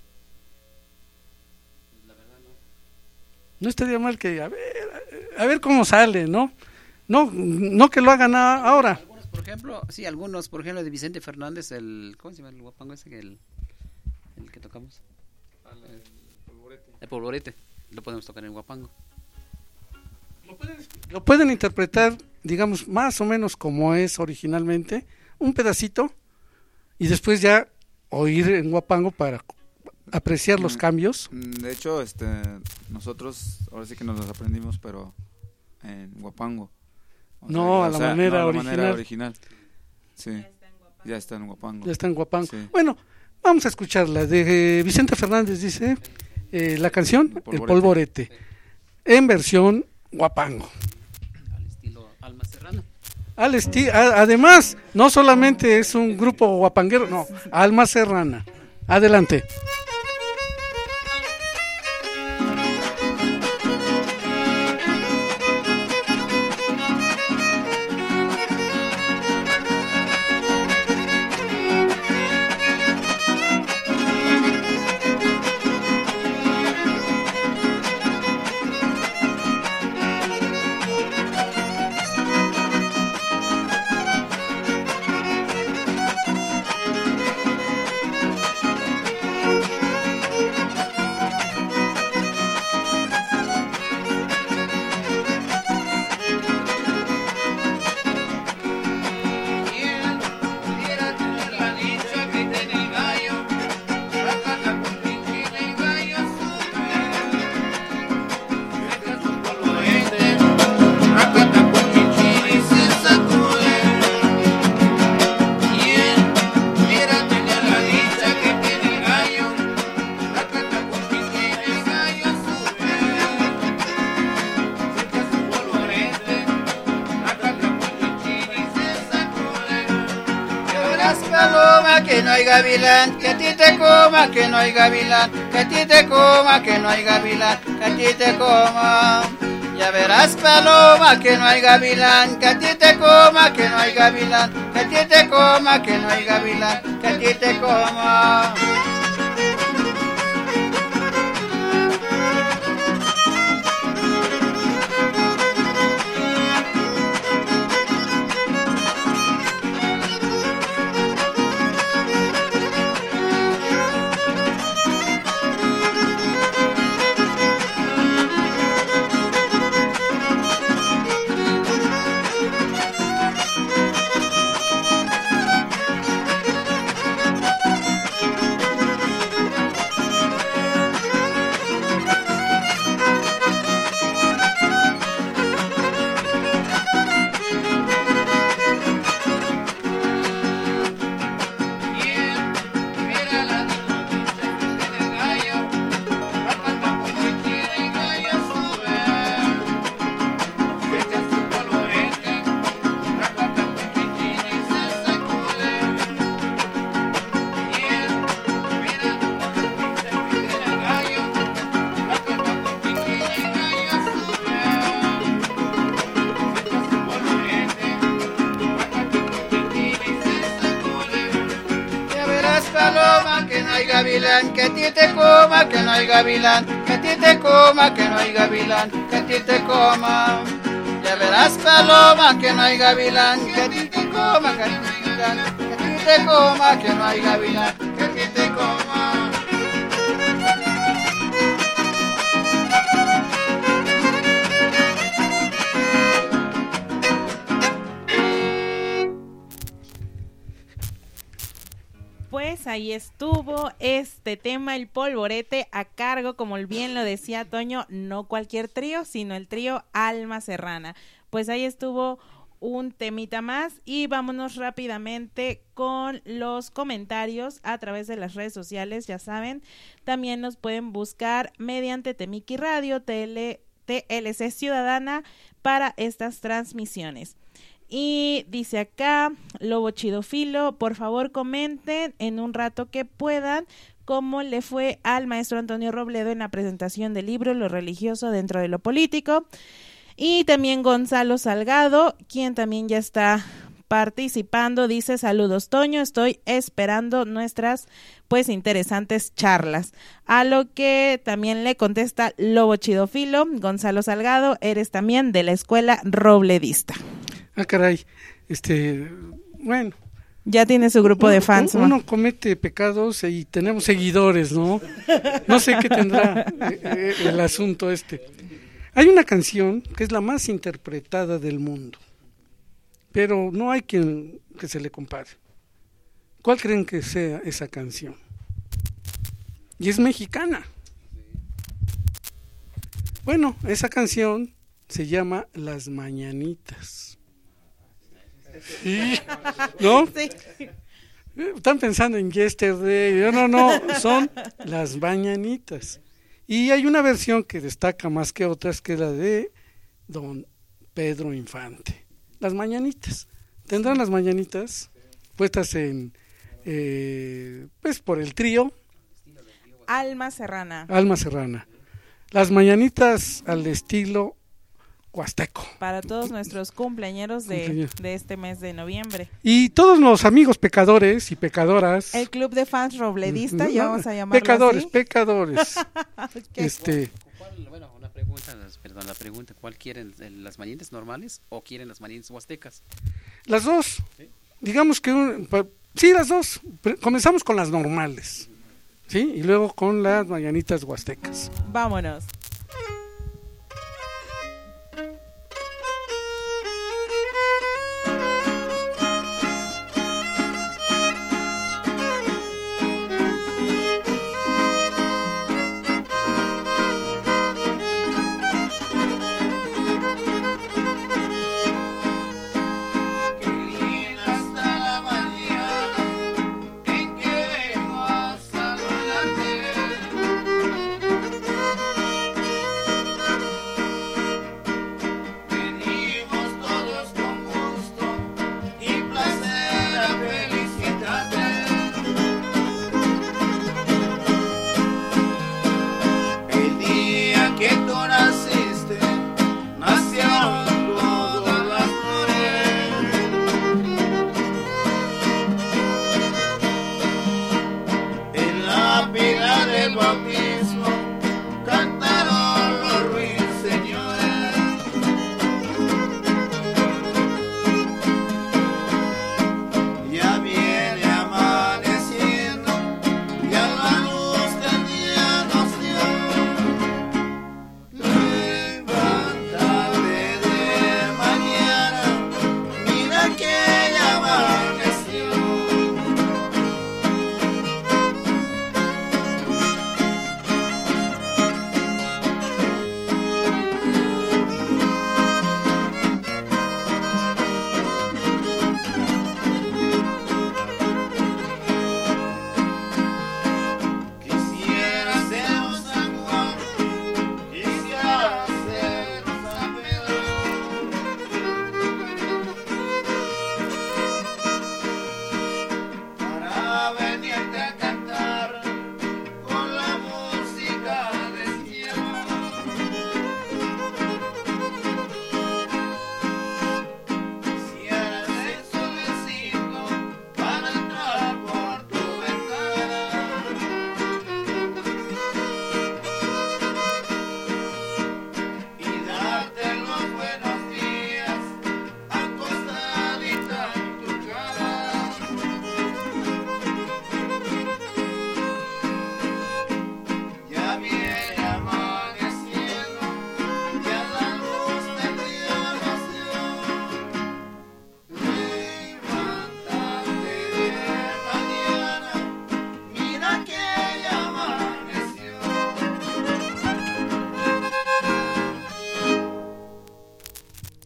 La verdad no. No estaría mal que, a ver, a ver cómo sale, ¿no? No, no que lo hagan ahora. Algunos, por ejemplo, sí, algunos, por ejemplo, de Vicente Fernández, el, ¿cómo se llama el guapango ese que el, el que tocamos? El polvorete. El polvorete, lo podemos tocar en el guapango. Lo pueden, lo pueden interpretar, digamos, más o menos como es originalmente, un pedacito, y después ya oír en guapango para apreciar los cambios. De hecho, este, nosotros ahora sí que nos los aprendimos, pero en guapango. O no, sea, a la sea, manera no, a la original. manera original. Sí, ya está en guapango. Ya está en guapango. Sí. Bueno, vamos a escucharla. De Vicente Fernández dice eh, la canción El Polvorete. El Polvorete, en versión guapango. Al estilo Alma Serrana. Al esti- a- además, no solamente es un grupo guapanguero, no, Alma Serrana. Adelante. Que no hay gavilán, que a ti te coma, que no hay gavilán, que a ti te coma, que no hay gavilán, que a ti te coma. Ya verás, paloma, que no hay gavilán, que a ti te coma, que no hay gavilán, que a ti te coma, que no hay gavilán, que a ti te coma. Gavilán, que a ti te coma, que no hay gavilán, que a ti te coma, que no hay gavilán, que a ti te coma. Ya verás, paloma, que no hay gavilán, que a ti te coma, que a ti te coma, que a ti te coma, que no hay gavilán que a ti te coma. Pues ahí estuvo este tema, el polvorete, a cargo, como bien lo decía Toño, no cualquier trío, sino el trío Alma Serrana. Pues ahí estuvo un temita más y vámonos rápidamente con los comentarios a través de las redes sociales. Ya saben, también nos pueden buscar mediante Temiki Radio, T L C Ciudadana para estas transmisiones. Y dice acá, Lobo Chidofilo, por favor comenten en un rato que puedan cómo le fue al maestro Antonio Robledo en la presentación del libro Lo religioso dentro de lo político. Y también Gonzalo Salgado, quien también ya está participando, dice: saludos Toño, estoy esperando nuestras pues interesantes charlas. A lo que también le contesta Lobo Chidofilo, Gonzalo Salgado, eres también de la escuela robledista. Ah, caray, este, bueno. Ya tiene su grupo uno, de fans, ¿no? Uno comete pecados y tenemos seguidores, ¿no? No sé qué tendrá eh, el asunto este. Hay una canción que es la más interpretada del mundo, pero no hay quien que se le compare. ¿Cuál creen que sea esa canción? Y es mexicana. Bueno, esa canción se llama Las Mañanitas. Sí, ¿no? Sí. Están pensando en Yesterday. No, no, son Las Mañanitas. Y hay una versión que destaca más que otras, que es la de don Pedro Infante. Las Mañanitas. Tendrán las mañanitas puestas en, eh, pues por el trío Alma Serrana. Alma Serrana. Las mañanitas al estilo huasteco. Para todos nuestros cumpleañeros de, Cumpleaños. de este mes de noviembre. Y todos los amigos pecadores y pecadoras. El club de fans robledista, no, ya vamos a llamarlo pecadores, así. Pecadores, Okay. Este. Bueno, una pregunta, perdón, la pregunta, ¿cuál quieren, las mañanitas normales o quieren las mañanitas huastecas? Las dos. ¿Sí? Digamos que un, pa, sí, las dos. Comenzamos con las normales, ¿sí? Y luego con las mañanitas huastecas. Vámonos. Saludarte.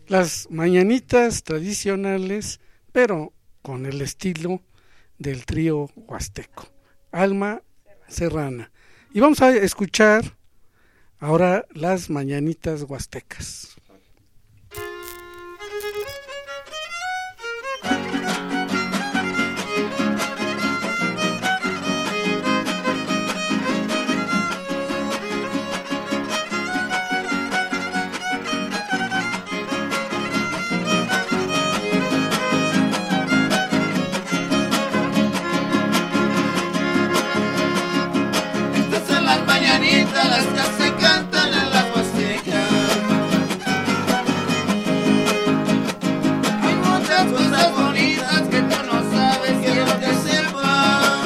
las mañanitas tradicionales, pero con el estilo del trío huasteco, Alma Serrana. Y vamos a escuchar ahora las mañanitas huastecas. Las que se cantan en la Huasteca. Hay muchas cosas bonitas que tú no sabes, quiero que sepas.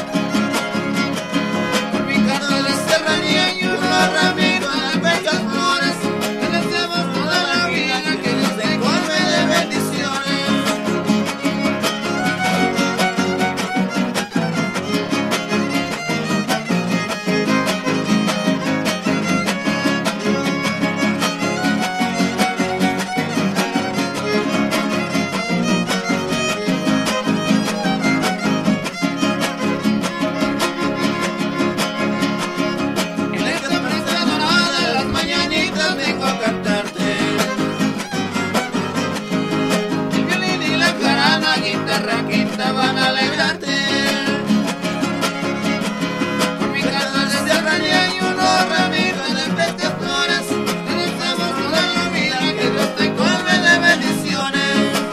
Por mi canto de serranía y una ramita de bellas flores, te deseamos toda la vida que Dios te colme de bendiciones. Van a alegrarte. Por mi casa de serranía y unos ramitos de bellas flores, te deseamos toda la vida que Dios te colme de bendiciones.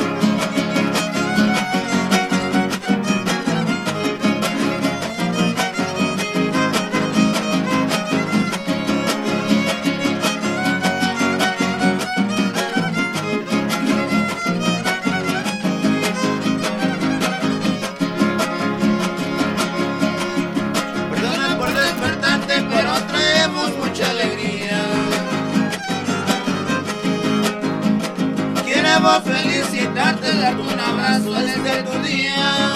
Queremos felicitarte, darte un abrazo desde tu día.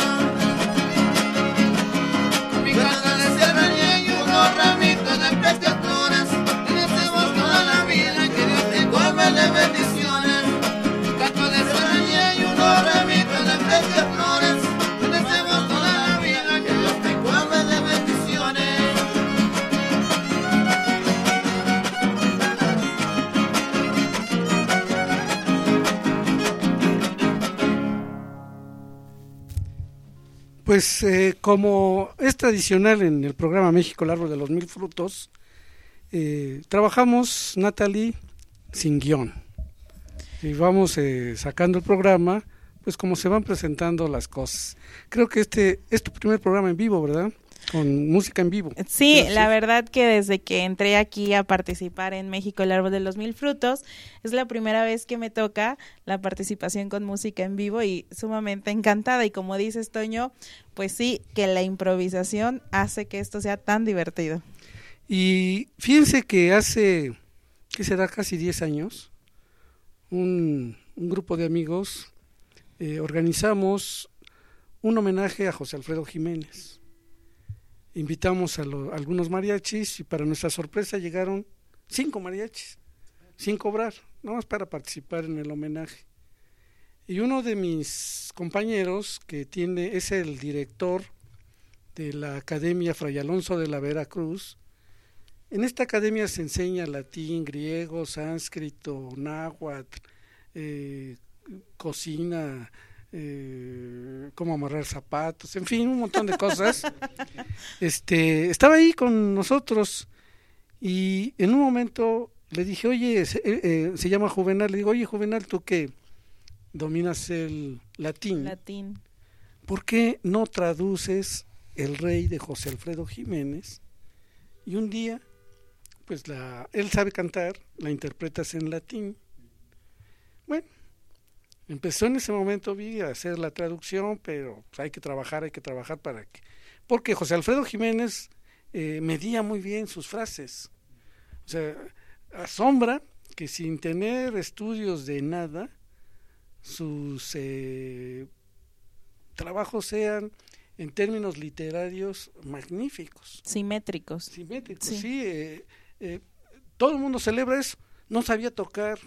Con mi canto de serranía y unos ramitos de bellas flores, te deseamos toda la vida que Dios te colme de bendiciones. Canto de serranía y unos ramitos de bellas flores, te deseamos toda la vida que Dios te colme de bendiciones. Pues eh, como es tradicional en el programa México, el árbol de los mil frutos, eh, trabajamos, Natalie, sin guión. Y vamos eh, sacando el programa, pues como se van presentando las cosas. Creo que este es tu primer programa en vivo, ¿verdad? Con música en vivo. Sí, Gracias. La verdad que desde que entré aquí a participar en México, el árbol de los mil frutos, es la primera vez que me toca la participación con música en vivo y sumamente encantada. Y como dices, Toño, pues sí, que la improvisación hace que esto sea tan divertido. Y fíjense que hace, ¿qué será? Casi diez años, un, un grupo de amigos eh, organizamos un homenaje a José Alfredo Jiménez. Invitamos a, lo, a algunos mariachis y para nuestra sorpresa llegaron cinco mariachis, sin cobrar, nada más para participar en el homenaje. Y uno de mis compañeros, que tiene es el director de la Academia Fray Alonso de la Veracruz, en esta academia se enseña latín, griego, sánscrito, náhuatl, eh, cocina, Eh, cómo amarrar zapatos, en fin, un montón de cosas. Este, estaba ahí con nosotros y en un momento le dije, oye, se, eh, se llama Juvenal, le digo, oye Juvenal, tú que dominas el latín, latín, ¿por qué no traduces El Rey de José Alfredo Jiménez? Y un día, pues la, él sabe cantar, la interpretas en latín. Bueno, empezó en ese momento, vi a hacer la traducción, pero pues, hay que trabajar, hay que trabajar para que... Porque José Alfredo Jiménez eh, medía muy bien sus frases. O sea, asombra que sin tener estudios de nada, sus eh, trabajos sean en términos literarios magníficos. Simétricos. Simétricos, sí. sí eh, eh, todo el mundo celebra eso. No sabía tocar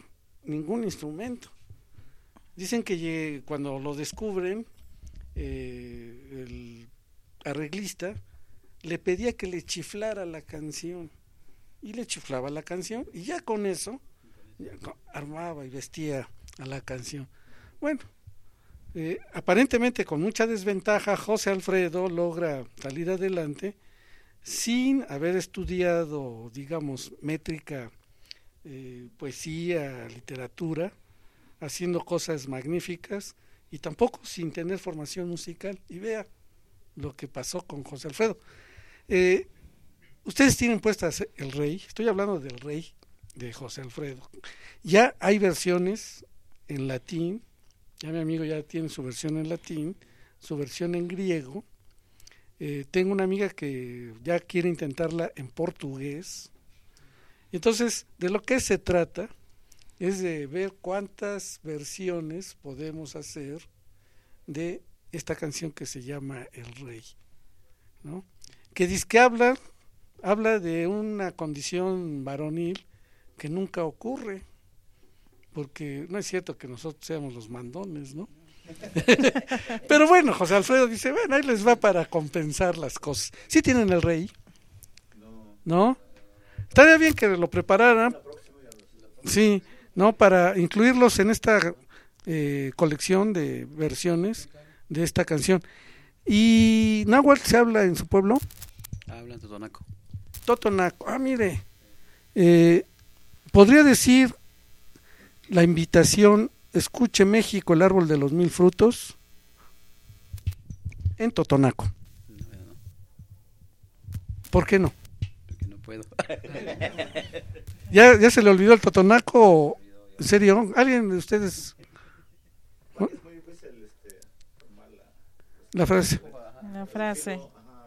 ningún instrumento. Dicen que cuando lo descubren, eh, el arreglista le pedía que le chiflara la canción, y le chiflaba la canción, y ya con eso ya armaba y vestía a la canción. Bueno, eh, aparentemente con mucha desventaja, José Alfredo logra salir adelante sin haber estudiado, digamos, métrica, eh, poesía, literatura, haciendo cosas magníficas, y tampoco sin tener formación musical. Y vea lo que pasó con José Alfredo. Eh, ustedes tienen puestas El Rey, estoy hablando del Rey de José Alfredo. Ya hay versiones en latín, ya mi amigo ya tiene su versión en latín, su versión en griego. Eh, tengo una amiga que ya quiere intentarla en portugués. Entonces, de lo que se trata es de ver cuántas versiones podemos hacer de esta canción que se llama El Rey, ¿no? Que dice que habla, habla de una condición varonil que nunca ocurre, porque no es cierto que nosotros seamos los mandones, ¿no? Pero bueno, José Alfredo dice, bueno, ahí les va para compensar las cosas. ¿Sí tienen El Rey? ¿No? Estaría bien que lo prepararan. Sí, no, para incluirlos en esta eh, colección de versiones de esta canción. ¿Y náhuatl se habla en su pueblo? Hablan totonaco. Totonaco, ah, mire, eh, podría decir la invitación, escuche México, el árbol de los mil frutos, en totonaco. No, no. ¿Por qué no? Porque no puedo. ¿Ya, ya se le olvidó el totonaco? ¿En serio? ¿Alguien de ustedes? ¿No? La frase. La frase.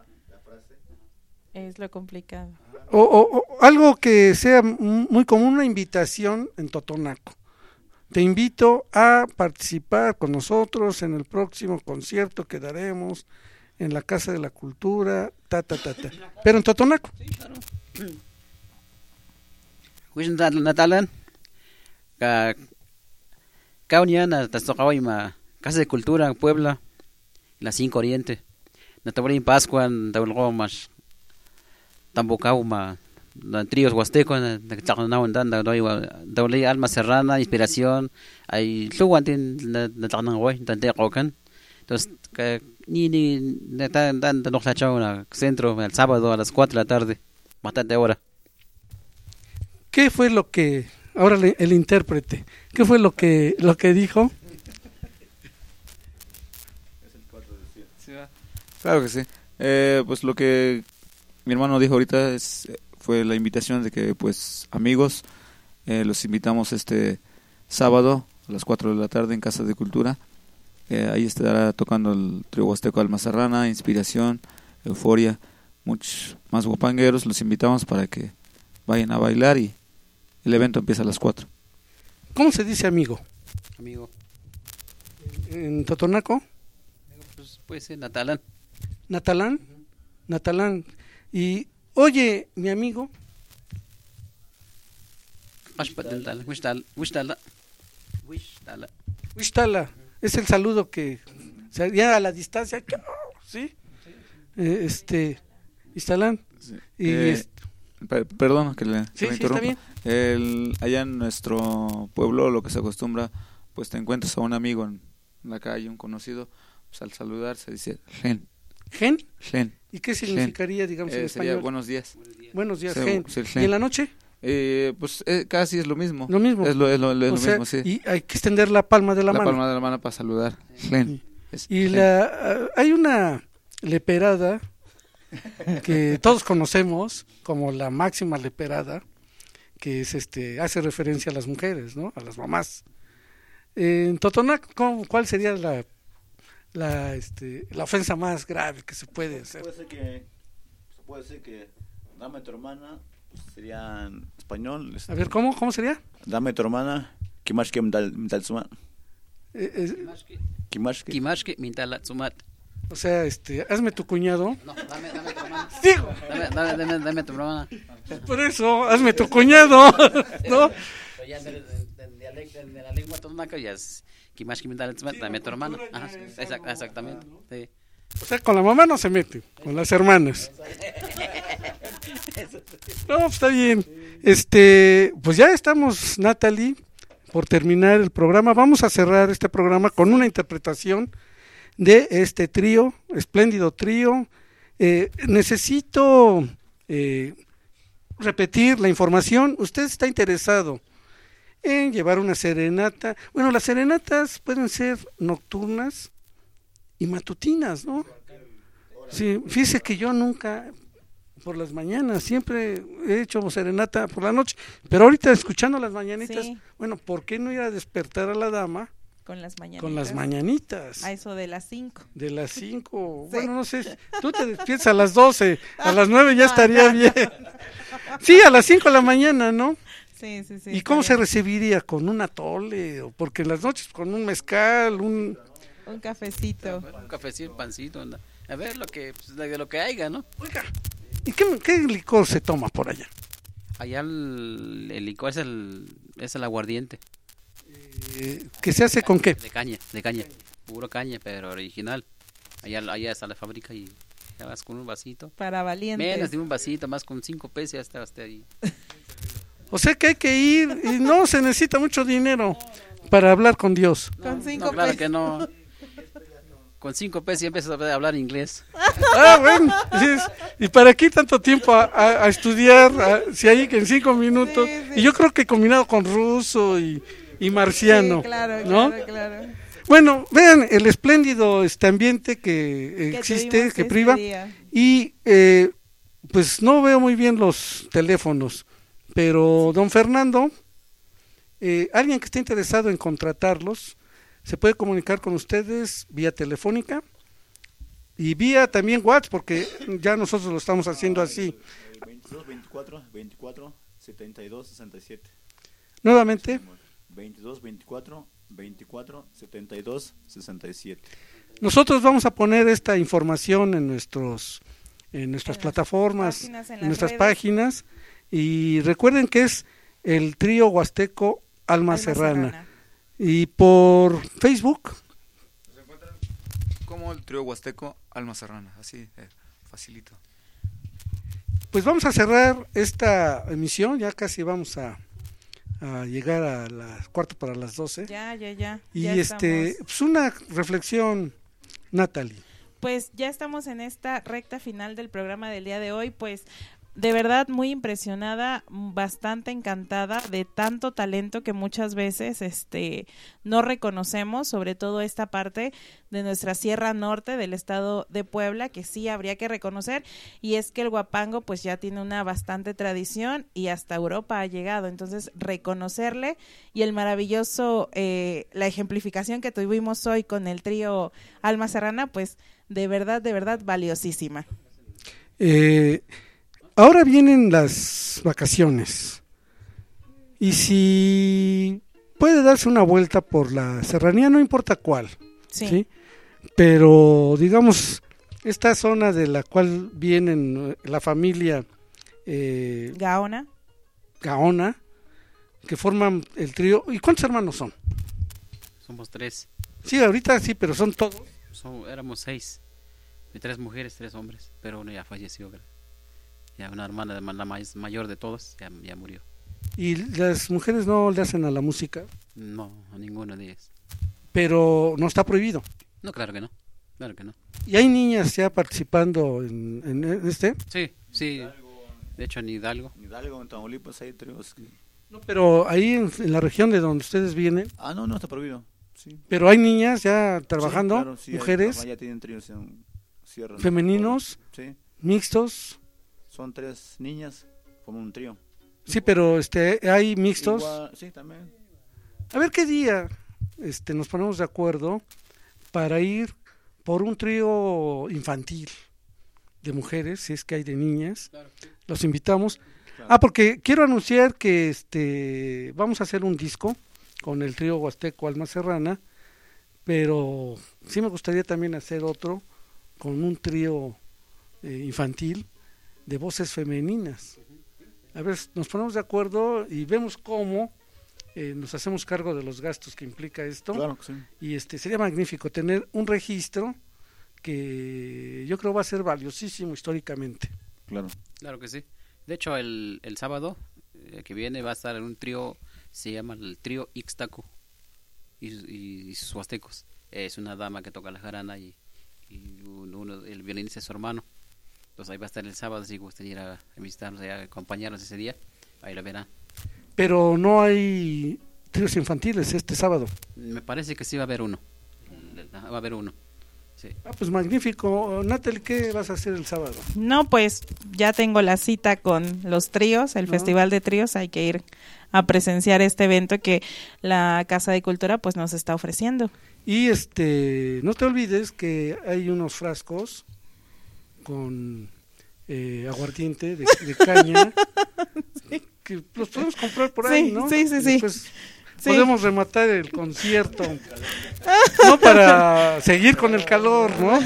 Es lo complicado. O, o, o algo que sea muy común, una invitación en totonaco. Te invito a participar con nosotros en el próximo concierto que daremos en la Casa de la Cultura, ta, ta, ta, ta. Pero en totonaco. Sí, claro. Natalan, ka Kauniana, Tastokawaima, Casa de Cultura, Puebla, la cinco Oriente. Natawarin Pascua, Taulgomas, Tambocauma, Tríos Huastecos, Taulay Alma Serrana, Inspiración, hay Luantin, Natanangway, Tantecocan. Entonces, ni ni Natan, Natan, centro, el sábado a las cuatro de la tarde, bastante hora. ¿Qué fue lo que, ahora le, el intérprete, qué fue lo que lo que dijo? Claro que sí. Eh, pues lo que mi hermano dijo ahorita es, fue la invitación de que, pues, amigos, eh, los invitamos este sábado a las cuatro de la tarde en Casa de Cultura. Eh, ahí estará tocando el trío huasteco Alma Serrana, Inspiración, Euforia, muchos más guapangueros. Los invitamos para que vayan a bailar y el evento empieza a las cuatro. ¿Cómo se dice amigo? Amigo. ¿En totonaco? Pues puede ser Natalán. ¿Natalán? Uh-huh. Natalán. Y, oye, mi amigo. Wishtala. Wishtala. Es el saludo que sería a la distancia. ¿Sí? Eh, este, Wistalán. Sí. Y eh, este, Perdón que le sí, me sí, está bien. El, allá en nuestro pueblo lo que se acostumbra, pues te encuentras a un amigo en la calle, un conocido, pues al saludar se dice gen. ¿Gen? Gen. ¿Y qué significaría, gen. digamos, eh, en sería español? Buenos días. Buenos días, sí, gen. Sí, gen. ¿Y en la noche? Eh, pues eh, casi es lo mismo. Lo mismo. Es lo, es lo, es lo sea, mismo, sí. Y hay que extender la palma de la, la mano. La palma de la mano para saludar. Gen. Es y gen. La, uh, hay una leperada que todos conocemos como la máxima leperada, que es este hace referencia a las mujeres, ¿no? A las mamás. Eh, en Totonaco, ¿cuál sería la la este la ofensa más grave que se puede hacer? Puede ser que se puede decir que dame tu hermana, pues sería en español. Este, a ver, ¿cómo cómo sería? Dame tu hermana, Kimashke Mintal Sumat. Kimashke Kimashke Mintal Sumat. O sea, este, hazme tu cuñado. No, dame, dame tu hermana. Digo. Dame, dame, dame, dame tu hermana. Por eso, hazme tu cuñado, ¿no? de la lengua tonaca ya es que más que me da también tu hermana. Ajá, exact, exactamente. Sí. O sea, con la mamá no se mete, con las hermanas. No, pues está bien. Este, pues ya estamos, Natalie, por terminar el programa. Vamos a cerrar este programa con una interpretación de este trío, espléndido trío. Eh, necesito eh, repetir la información. Usted está interesado en llevar una serenata. Bueno, las serenatas pueden ser nocturnas y matutinas, ¿no? Sí, fíjese que yo nunca por las mañanas, siempre he hecho serenata por la noche, pero ahorita escuchando las mañanitas, sí. Bueno, ¿por qué no ir a despertar a la dama? Con las mañanitas. Con las mañanitas. A eso de las cinco. De las cinco. Sí. Bueno, no sé, tú te despiertas a las doce, a las nueve ya estaría bien. Sí, a las cinco de la mañana, ¿no? Sí, sí, sí. ¿Y cómo se recibiría? ¿Con un atole? Porque en las noches con un mezcal, un... Un cafecito. Un cafecito, un pancito, a ver lo que, pues, de lo que haya, ¿no? Oiga, ¿y qué, qué licor se toma por allá? Allá el, el licor es el, es el aguardiente. Eh, ¿Que se hace con qué? De caña, de caña, puro caña, pero original. Allá, allá está la fábrica y ya vas con un vasito. Para valientes. Menos de un vasito, más con cinco pesos ya está hasta ahí. O sea que hay que ir y no se necesita mucho dinero para hablar con Dios. No, con cinco no, claro pesos. que no. Con cinco pesos ya empiezas a hablar inglés. Ah, bueno. ¿Y para qué tanto tiempo a, a, a estudiar? A, si hay que en cinco minutos. Sí, sí. Y yo creo que combinado con ruso y, y marciano. Sí, claro, ¿no? claro, claro. Bueno, vean el espléndido este ambiente que, que existe, que priva. Día. Y eh, pues no veo muy bien los teléfonos. Pero don Fernando, eh, alguien que esté interesado en contratarlos, se puede comunicar con ustedes vía telefónica y vía también WhatsApp, porque ya nosotros lo estamos haciendo así. veintidós veinticuatro veinticuatro setenta y dos sesenta y siete. Nuevamente. veintidós veinticuatro veinticuatro setenta y dos sesenta y siete. Nosotros vamos a poner esta información en nuestros en nuestras en plataformas, páginas, en, en nuestras redes. páginas, y recuerden que es el trío huasteco Alma, Alma Serrana. Serrana. Y por Facebook se encuentran como el trío huasteco Alma Serrana, así, eh, facilito. Pues vamos a cerrar esta emisión, ya casi vamos a, a llegar a las cuarto para las doce. Ya, ya, ya. Y ya este, estamos. Pues una reflexión, Natalie. Pues ya estamos en esta recta final del programa del día de hoy, pues de verdad muy impresionada, bastante encantada de tanto talento que muchas veces este no reconocemos, sobre todo esta parte de nuestra Sierra Norte del estado de Puebla, que sí habría que reconocer, y es que el huapango pues ya tiene una bastante tradición y hasta Europa ha llegado, entonces reconocerle, y el maravilloso, eh, la ejemplificación que tuvimos hoy con el trío Alma Serrana, pues de verdad, de verdad valiosísima. Eh... Ahora vienen las vacaciones y si puede darse una vuelta por la serranía, no importa cuál, sí. ¿sí? Pero digamos, esta zona de la cual vienen la familia eh, Gaona. Gaona, que forman el trío. ¿Y cuántos hermanos son? Somos tres. Sí, ahorita sí, pero son todos. Son, éramos seis, de tres mujeres, tres hombres, pero uno ya falleció, ¿verdad? Ya una hermana, la más mayor de todos, ya, ya murió. ¿Y las mujeres no le hacen a la música? No, a ninguno de ellas. Pero no está prohibido. No, claro que no, claro que no. ¿Y hay niñas ya participando en, en este? Sí, sí, de hecho en Hidalgo. En Hidalgo, en Tamaulipas hay tríos. No, pero ahí en, en la región de donde ustedes vienen. Ah, no, no está prohibido. Sí. Pero hay niñas ya trabajando, sí, claro, sí, mujeres. Hay, ya tienen tríos en Sierra. Femeninos, sí. Mixtos. Son tres niñas, forman un trío. Sí, pero este hay mixtos. Igual, sí, también. A ver qué día este nos ponemos de acuerdo para ir por un trío infantil de mujeres, si es que hay de niñas. Claro. Los invitamos. Claro. Ah, porque quiero anunciar que este vamos a hacer un disco con el trío huasteco Alma Serrana, pero sí me gustaría también hacer otro con un trío eh, infantil de voces femeninas. A ver, nos ponemos de acuerdo y vemos cómo eh, nos hacemos cargo de los gastos que implica esto. Claro que sí. Y este sería magnífico tener un registro que yo creo va a ser valiosísimo históricamente. Claro. Claro que sí. De hecho, el, el sábado eh, que viene va a estar en un trío, se llama el trío Ixtaco y, y, y sus huastecos. Es una dama que toca la jarana y, y uno, el violinista es su hermano. Entonces ahí va a estar el sábado, si gustan ir a visitarnos, a acompañarnos ese día, ahí lo verán. Pero no hay tríos infantiles este sábado. Me parece que sí va a haber uno. Va a haber uno. Sí. Ah, pues magnífico. Natalie, ¿qué vas a hacer el sábado? No, pues ya tengo la cita con los tríos, el ¿No? Festival de Tríos, hay que ir a presenciar este evento que la Casa de Cultura pues nos está ofreciendo. Y este, no te olvides que hay unos frascos con eh, aguardiente de, de caña sí. que los podemos comprar por ahí, sí, ¿no? Sí, sí, sí. Después sí. podemos rematar el concierto, ¿no? Para seguir con el calor, ¿no?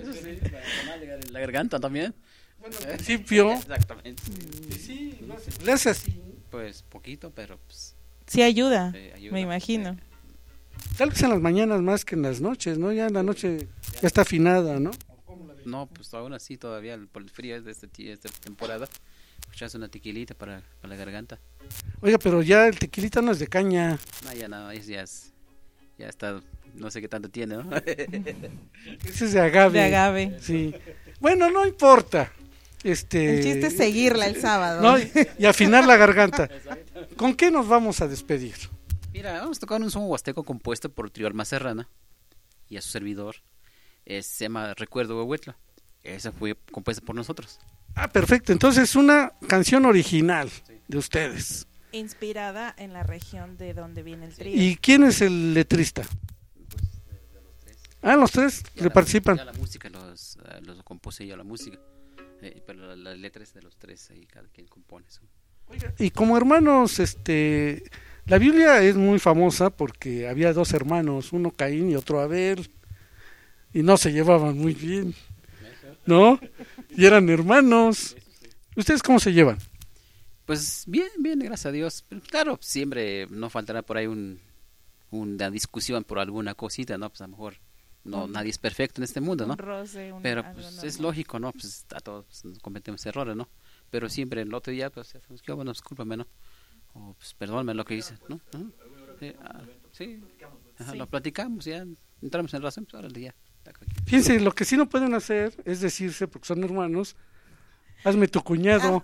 La garganta también. Bueno, al principio. Exactamente. Sí, le hace así. Pues poquito, pero pues. Sí ayuda, Sí, ayuda. me imagino. Tal vez en las mañanas más que en las noches, ¿no? Ya en la noche ya está afinada, ¿no? No, pues aún así todavía por el frío de este, esta temporada, echas una tequilita para, para la garganta. Oiga, pero ya el tequilita no es de caña. No, ya no, es, ya, es, ya está, no sé qué tanto tiene, ¿no? Ese es de agave. De agave. Sí. Bueno, no importa. Este... El chiste es seguirla el sábado. No, y, y afinar la garganta. ¿Con qué nos vamos a despedir? Mira, vamos a tocar un son huasteco compuesto por Trío Alma Serrana y a su servidor. Eh, se llama Recuerdo Huehuetla. Esa fue compuesta por nosotros. Ah, perfecto. Entonces, una canción original de ustedes. Inspirada en la región de donde viene el trío. ¿Y quién es el letrista? Pues de, de los tres. Ah, los tres Ya le la, participan. ya la música, los, uh, los compuse yo la música. Eh, pero las la letras de los tres, ahí cada quien compone eso. Oiga, y como hermanos, este, la Biblia es muy famosa porque había dos hermanos, uno Caín y otro Abel, y no se llevaban muy bien, ¿no? Y eran hermanos. ¿Ustedes cómo se llevan? Pues bien, bien, gracias a Dios. Pero claro, siempre no faltará por ahí un, una discusión por alguna cosita, ¿no? Pues a lo mejor no un, nadie es perfecto en este mundo, ¿no? Un roce, un, pero pues es lógico, ¿no? Pues a todos nos cometemos errores, ¿no? Pero siempre el otro día, pues, yo, bueno, discúlpame, ¿no? O pues perdóname lo que hice, ¿no? ¿no? Sí, ah, sí. Ajá, sí. Lo platicamos, ya entramos en razón, pues ahora el día. Fíjense, lo que sí no pueden hacer es decirse, porque son hermanos, hazme tu cuñado.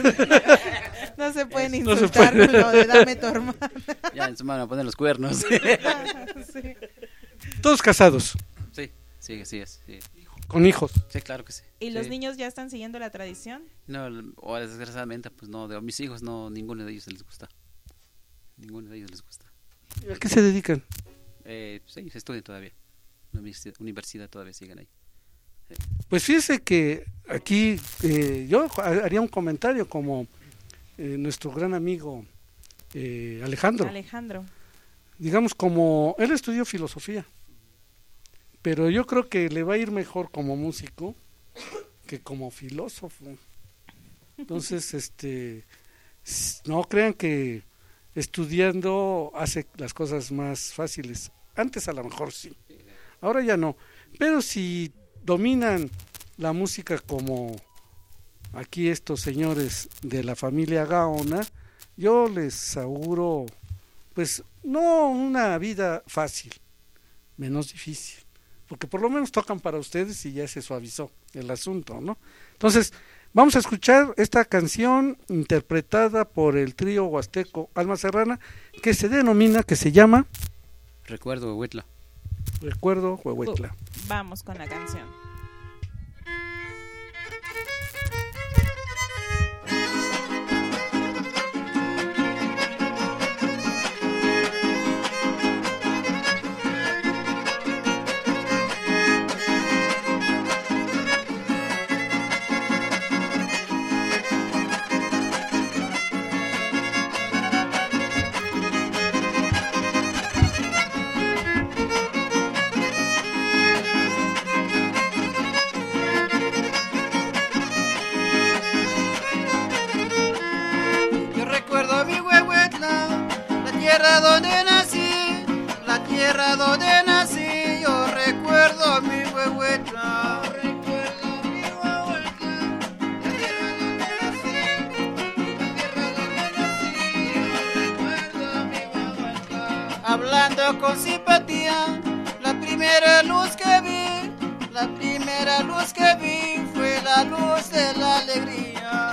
No se pueden insultar no se puede. Con lo de dame tu hermano. Ya en su mano ponen los cuernos. Sí. Todos casados. Sí, sí, sí, sí. Con hijos. Sí, claro que sí. ¿Y los sí. niños ya están siguiendo la tradición? No, o desgraciadamente, pues no, de mis hijos no, ninguno de ellos les gusta. Ninguno de ellos les gusta. ¿A qué se dedican? Eh, pues ellos estudian todavía. La universidad, universidad todavía siguen ahí. Sí. Pues fíjese que aquí eh, yo haría un comentario como eh, nuestro gran amigo eh, Alejandro. Alejandro. Digamos, como él estudió filosofía, pero yo creo que le va a ir mejor como músico que como filósofo. Entonces, este, no crean que estudiando hace las cosas más fáciles. Antes a lo mejor sí, ahora ya no. Pero si dominan la música como aquí estos señores de la familia Gaona, yo les auguro, pues, no una vida fácil, menos difícil, porque por lo menos tocan para ustedes y ya se suavizó el asunto, ¿no? Entonces, vamos a escuchar esta canción interpretada por el trío huasteco Alma Serrana, que se denomina, que se llama Recuerdo Huehuetla. Recuerdo Huehuetla. Uh, vamos con la canción. Recuerdo tierra donde nací, yo recuerdo mi huehuetla. Recuerdo mi huehuetla, la tierra donde nací, la tierra donde nací, yo recuerdo mi huehuetla. Hablando con simpatía, la primera luz que vi, la primera luz que vi fue la luz de la alegría.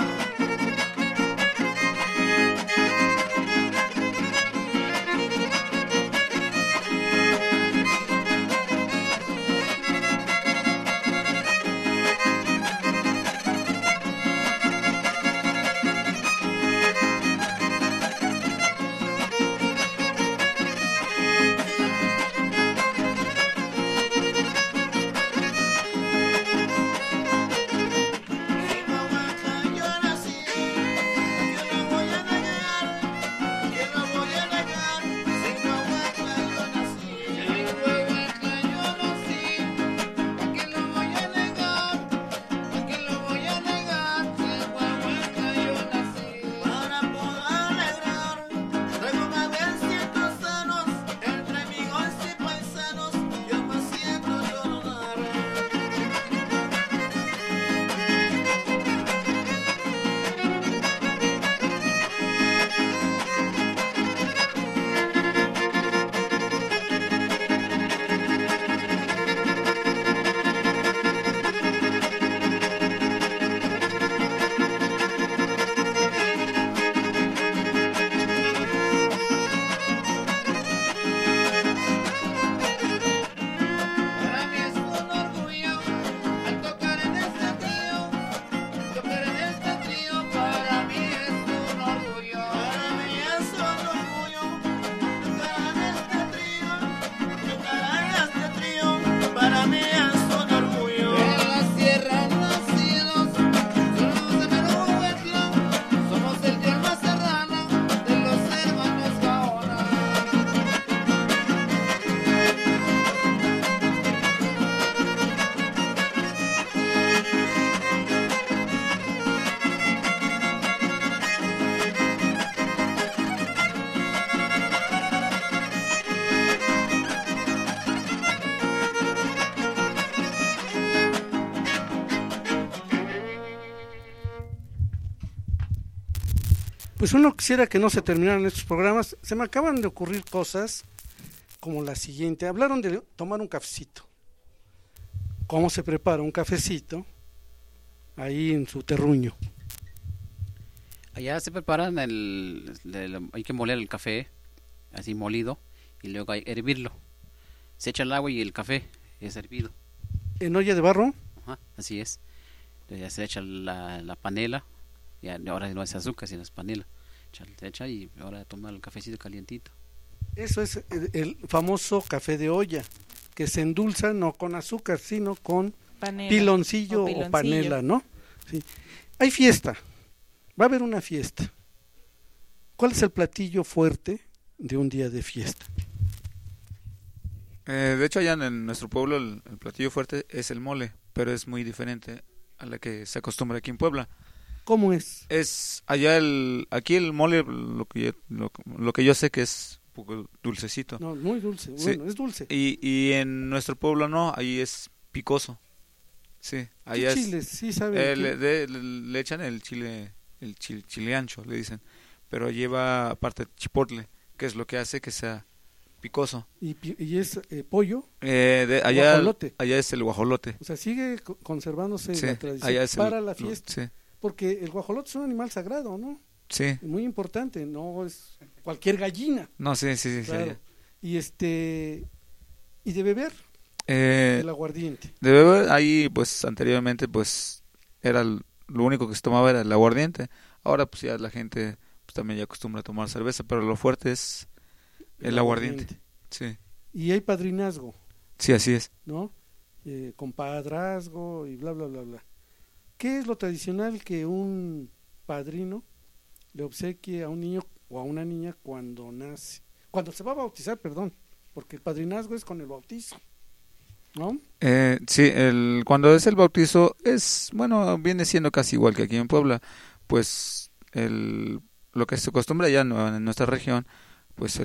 Pues uno quisiera que no se terminaran estos programas. Se me acaban de ocurrir cosas como la siguiente. Hablaron de tomar un cafecito. ¿Cómo se prepara un cafecito ahí en su terruño? Allá se preparan, el, el, hay que moler el café, así molido, y luego hay que hervirlo. Se echa el agua y el café es hervido. ¿En olla de barro? Ajá, así es. Entonces ya se echa la, la panela, ya ahora no es azúcar, sino es panela. Se echa y ahora toma el cafecito calientito. Eso es el, el famoso café de olla, que se endulza no con azúcar, sino con panela, piloncillo o, piloncillo. o panela, ¿no? Sí. Hay fiesta, va a haber una fiesta. ¿Cuál es el platillo fuerte de un día de fiesta? Eh, de hecho, allá en nuestro pueblo el, el platillo fuerte es el mole, pero es muy diferente a la que se acostumbra aquí en Puebla. ¿Cómo es? Es allá el, aquí el mole, lo que yo, lo, lo que yo sé que es un poco dulcecito. No, muy dulce, bueno, sí. Es dulce. Y, y en nuestro pueblo no, ahí es picoso. Sí, allá es. Chiles, sí sabe. Eh, le, de, le, le echan el chile, el chile, chile ancho, le dicen, pero lleva aparte chipotle, que es lo que hace que sea picoso. ¿Y, y es eh, pollo? Eh, de, allá, guajolote. Allá es el guajolote. O sea, sigue conservándose sí, la tradición allá es para el, la fiesta. Sí. Porque el guajolote es un animal sagrado, ¿no? Sí. Muy importante, no es cualquier gallina. No, sí, sí, sí. Claro. Sí, y este, ¿y de beber? Eh, el aguardiente. De beber, ahí pues anteriormente pues era el, lo único que se tomaba era el aguardiente. Ahora pues ya la gente pues también ya acostumbra a tomar cerveza, pero lo fuerte es el, el aguardiente. aguardiente. Sí. Y hay padrinazgo. Sí, así es. ¿No? Eh, compadrazgo y bla, bla, bla, bla. ¿Qué es lo tradicional que un padrino le obsequie a un niño o a una niña cuando nace? Cuando se va a bautizar, perdón, porque el padrinazgo es con el bautizo, ¿no? Eh, sí, el, cuando es el bautizo es, bueno, viene siendo casi igual que aquí en Puebla, pues el, lo que se acostumbra ya en nuestra región, pues el,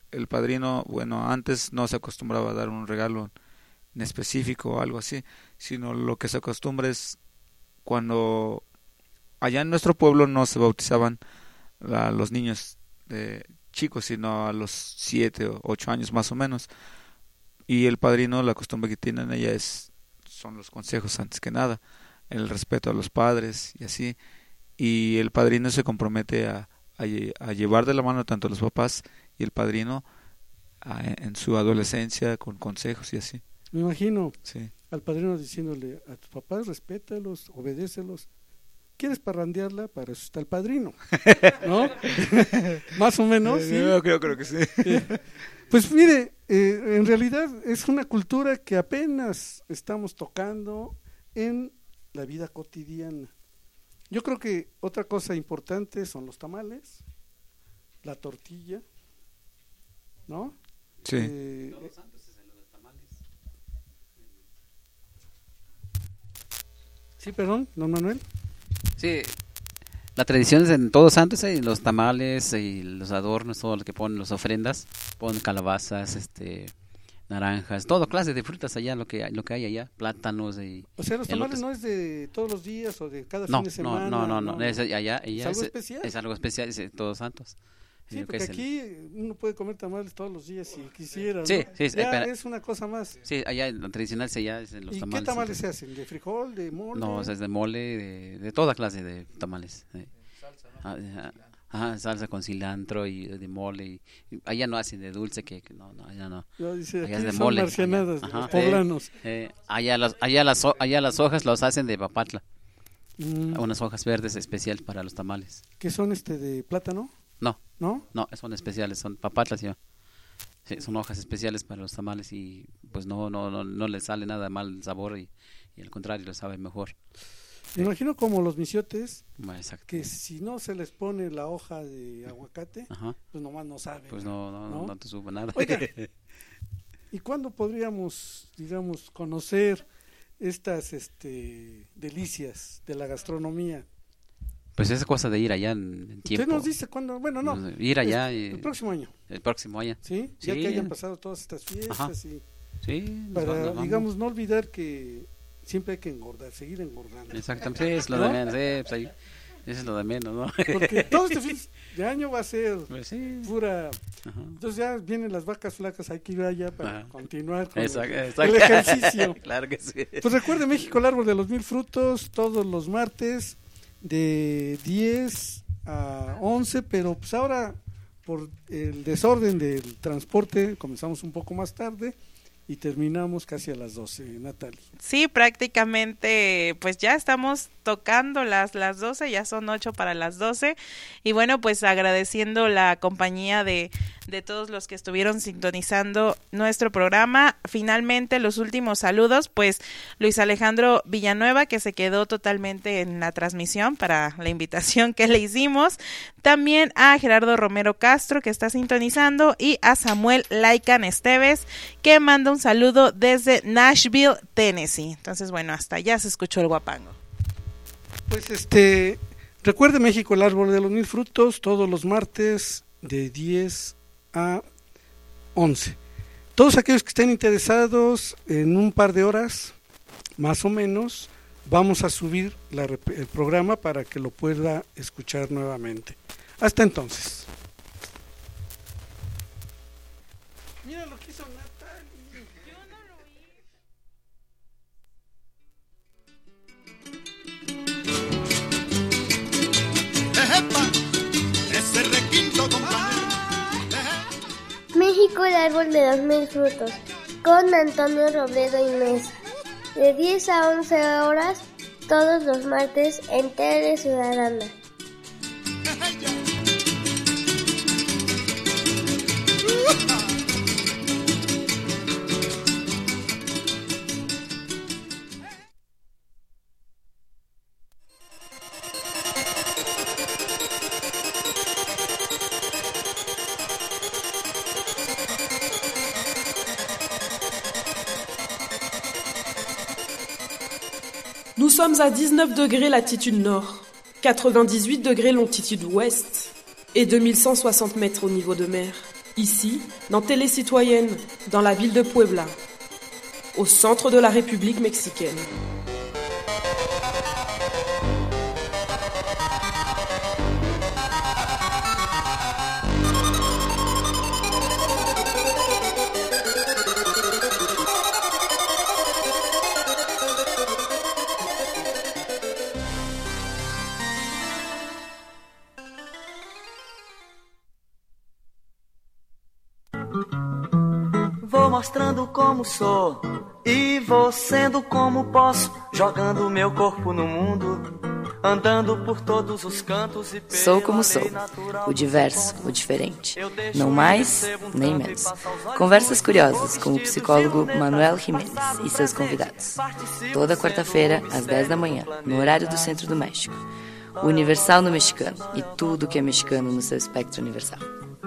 el padrino, bueno, antes no se acostumbraba a dar un regalo en específico o algo así, sino lo que se acostumbra es cuando allá en nuestro pueblo no se bautizaban a los niños de chicos, sino a los siete o ocho años más o menos, y el padrino, la costumbre que tienen ella es, son los consejos antes que nada, el respeto a los padres y así, y el padrino se compromete a, a, a llevar de la mano tanto a los papás y el padrino a, en su adolescencia con consejos y así. Me imagino sí. al padrino diciéndole a tus papás, respétalos, obedécelos. ¿Quieres parrandearla? Para eso está el padrino, ¿no? Más o menos, sí. Yo creo, creo que sí. Pues mire, eh, en realidad es una cultura que apenas estamos tocando en la vida cotidiana. Yo creo que otra cosa importante son los tamales, la tortilla, ¿no? Sí. Eh, Todos Santos es en los tamales. Sí, perdón, don Manuel. Sí, la tradición es en Todos Santos, eh, los tamales y los adornos, todo lo que ponen, las ofrendas, ponen calabazas, este, naranjas, todo clase de frutas allá, lo que lo que hay allá, plátanos y O sea, los tamales elotes. no es de todos los días o de cada No, fin de semana. no, no, no, no, es allá, allá ¿Es algo es, especial? es algo especial, es en Todos Santos. Sí, Lo que porque es el- aquí uno puede comer tamales todos los días si quisiera, ¿no? Sí, sí, Ya espera. es una cosa más. Sí, allá lo tradicional se allá es en los ¿Y tamales. qué tamales se hacen? ¿De frijol, de mole? No, o sea, es de mole, de, de toda clase de tamales. Sí. Ah, ah, ajá, salsa con cilantro y de mole. Y, y allá no hacen de dulce, que, que no, no, allá no. Yo dice, Allá aquí es de son mole. marcianadas de Ajá, los poblanos. eh, eh, allá, las, allá, las, ho- allá las hojas las hacen de papatla. Mm, Unas hojas verdes especiales para los tamales. ¿Qué son este de plátano? No, ¿No? no, son especiales, son papatlas ya. Sí, son hojas especiales para los tamales y pues no no no, no les sale nada mal el sabor y, y al contrario, les sabe mejor. Me imagino como los misiotes, Bueno, exacto. que si no se les pone la hoja de aguacate, Ajá. pues nomás no saben. Pues no, no, no, ¿no? no te sube nada. Oiga, ¿y cuándo podríamos, digamos, conocer estas este, delicias de la gastronomía? Pues es cosa de ir allá en, en tiempo. Usted nos dice cuándo, bueno, no. Nos- ir allá es- y- el próximo año, El próximo año. ¿sí? Ya Sí. que hayan pasado todas estas fiestas Ajá. y Sí, nos para, va- nos vamos. digamos, no olvidar que siempre hay que engordar, seguir engordando. Exactamente, sí, es lo ¿No? de menos, sí, pues ahí, eso es lo de menos, ¿no? Porque todo este fin de año va a ser Pues sí. pura... Ajá. Entonces ya vienen las vacas flacas, hay que ir allá para Ajá. continuar con Exacto, el, exacto. el ejercicio. Claro que sí. Pues recuerde, México, el árbol de los mil frutos, todos los martes de diez a once, pero pues ahora por el desorden del transporte comenzamos un poco más tarde y terminamos casi a las doce, Natalie. Sí, prácticamente pues ya estamos tocando las, las doce, ya son ocho para las doce y bueno, pues agradeciendo la compañía de, de todos los que estuvieron sintonizando nuestro programa. Finalmente los últimos saludos, pues Luis Alejandro Villanueva, que se quedó totalmente en la transmisión para la invitación que le hicimos, también a Gerardo Romero Castro, que está sintonizando, y a Samuel Laikan Esteves, que manda un saludo desde Nashville, Tennessee. Entonces, bueno, hasta allá se escuchó el guapango. Pues este, recuerde, México, el árbol de los mil frutos, todos los martes de diez a once. Todos aquellos que estén interesados, en un par de horas, más o menos, vamos a subir la, el programa para que lo pueda escuchar nuevamente. Hasta entonces. Mira lo que hizo Natalie. Yo no lo oí. Ese requinto, compadre. México, el árbol de los mil frutos, con Antonio Robledo y Mesa, de diez a once horas, todos los martes en Tele Ciudadana. Nous sommes à dix-neuf degrés latitude nord, quatre-vingt-dix-huit degrés longitude ouest et deux mille cent soixante mètres au niveau de mer. ici, dans Télé Citoyenne, dans la ville de Puebla, au centre de la République mexicaine. Vou mostrando como sou e vou sendo como posso, jogando meu corpo no mundo, andando por todos os cantos e Sou como sou, o diverso, o diferente, não mais nem menos. Conversas curiosas com o psicólogo Manuel Jiménez e seus convidados. Toda quarta-feira, às dez da manhã, no horário do Centro do México. O Universal no Mexicano e tudo que é mexicano no seu espectro universal.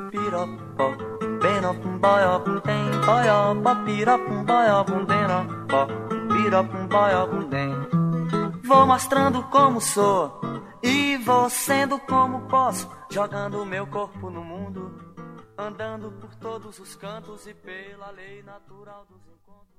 Vou mostrando como sou e vou sendo como posso, jogando meu corpo no mundo, andando por todos os cantos e pela lei natural dos encontros.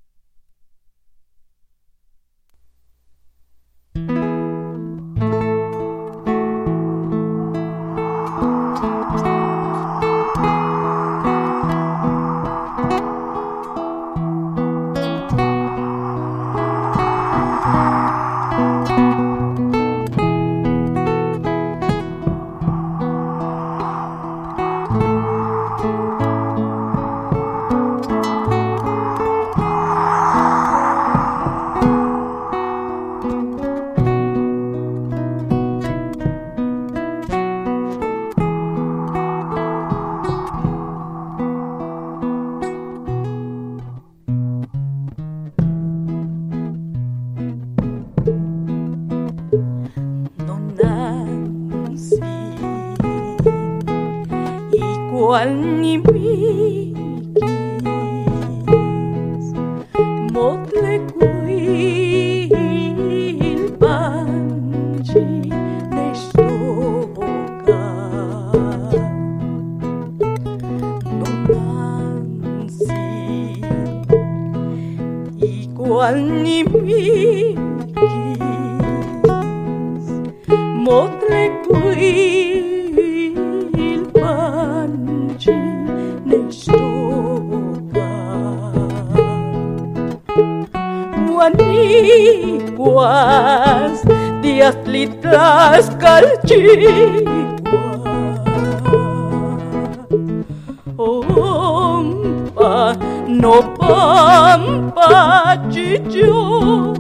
No pampa chicho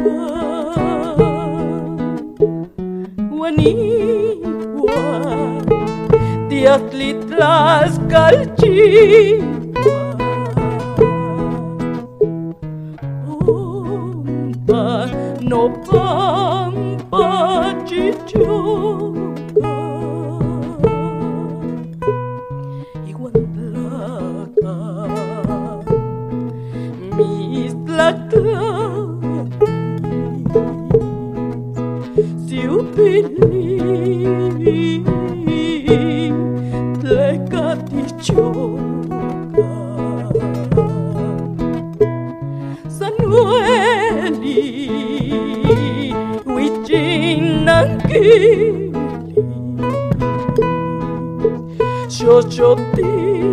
Guanigua Tiatlitlas calchigua Pampa No pampa chicho Si upili tlekatichoka Sanueli wichinangili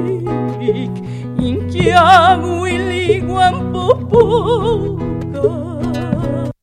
Xochotik inkiang wili guampopoka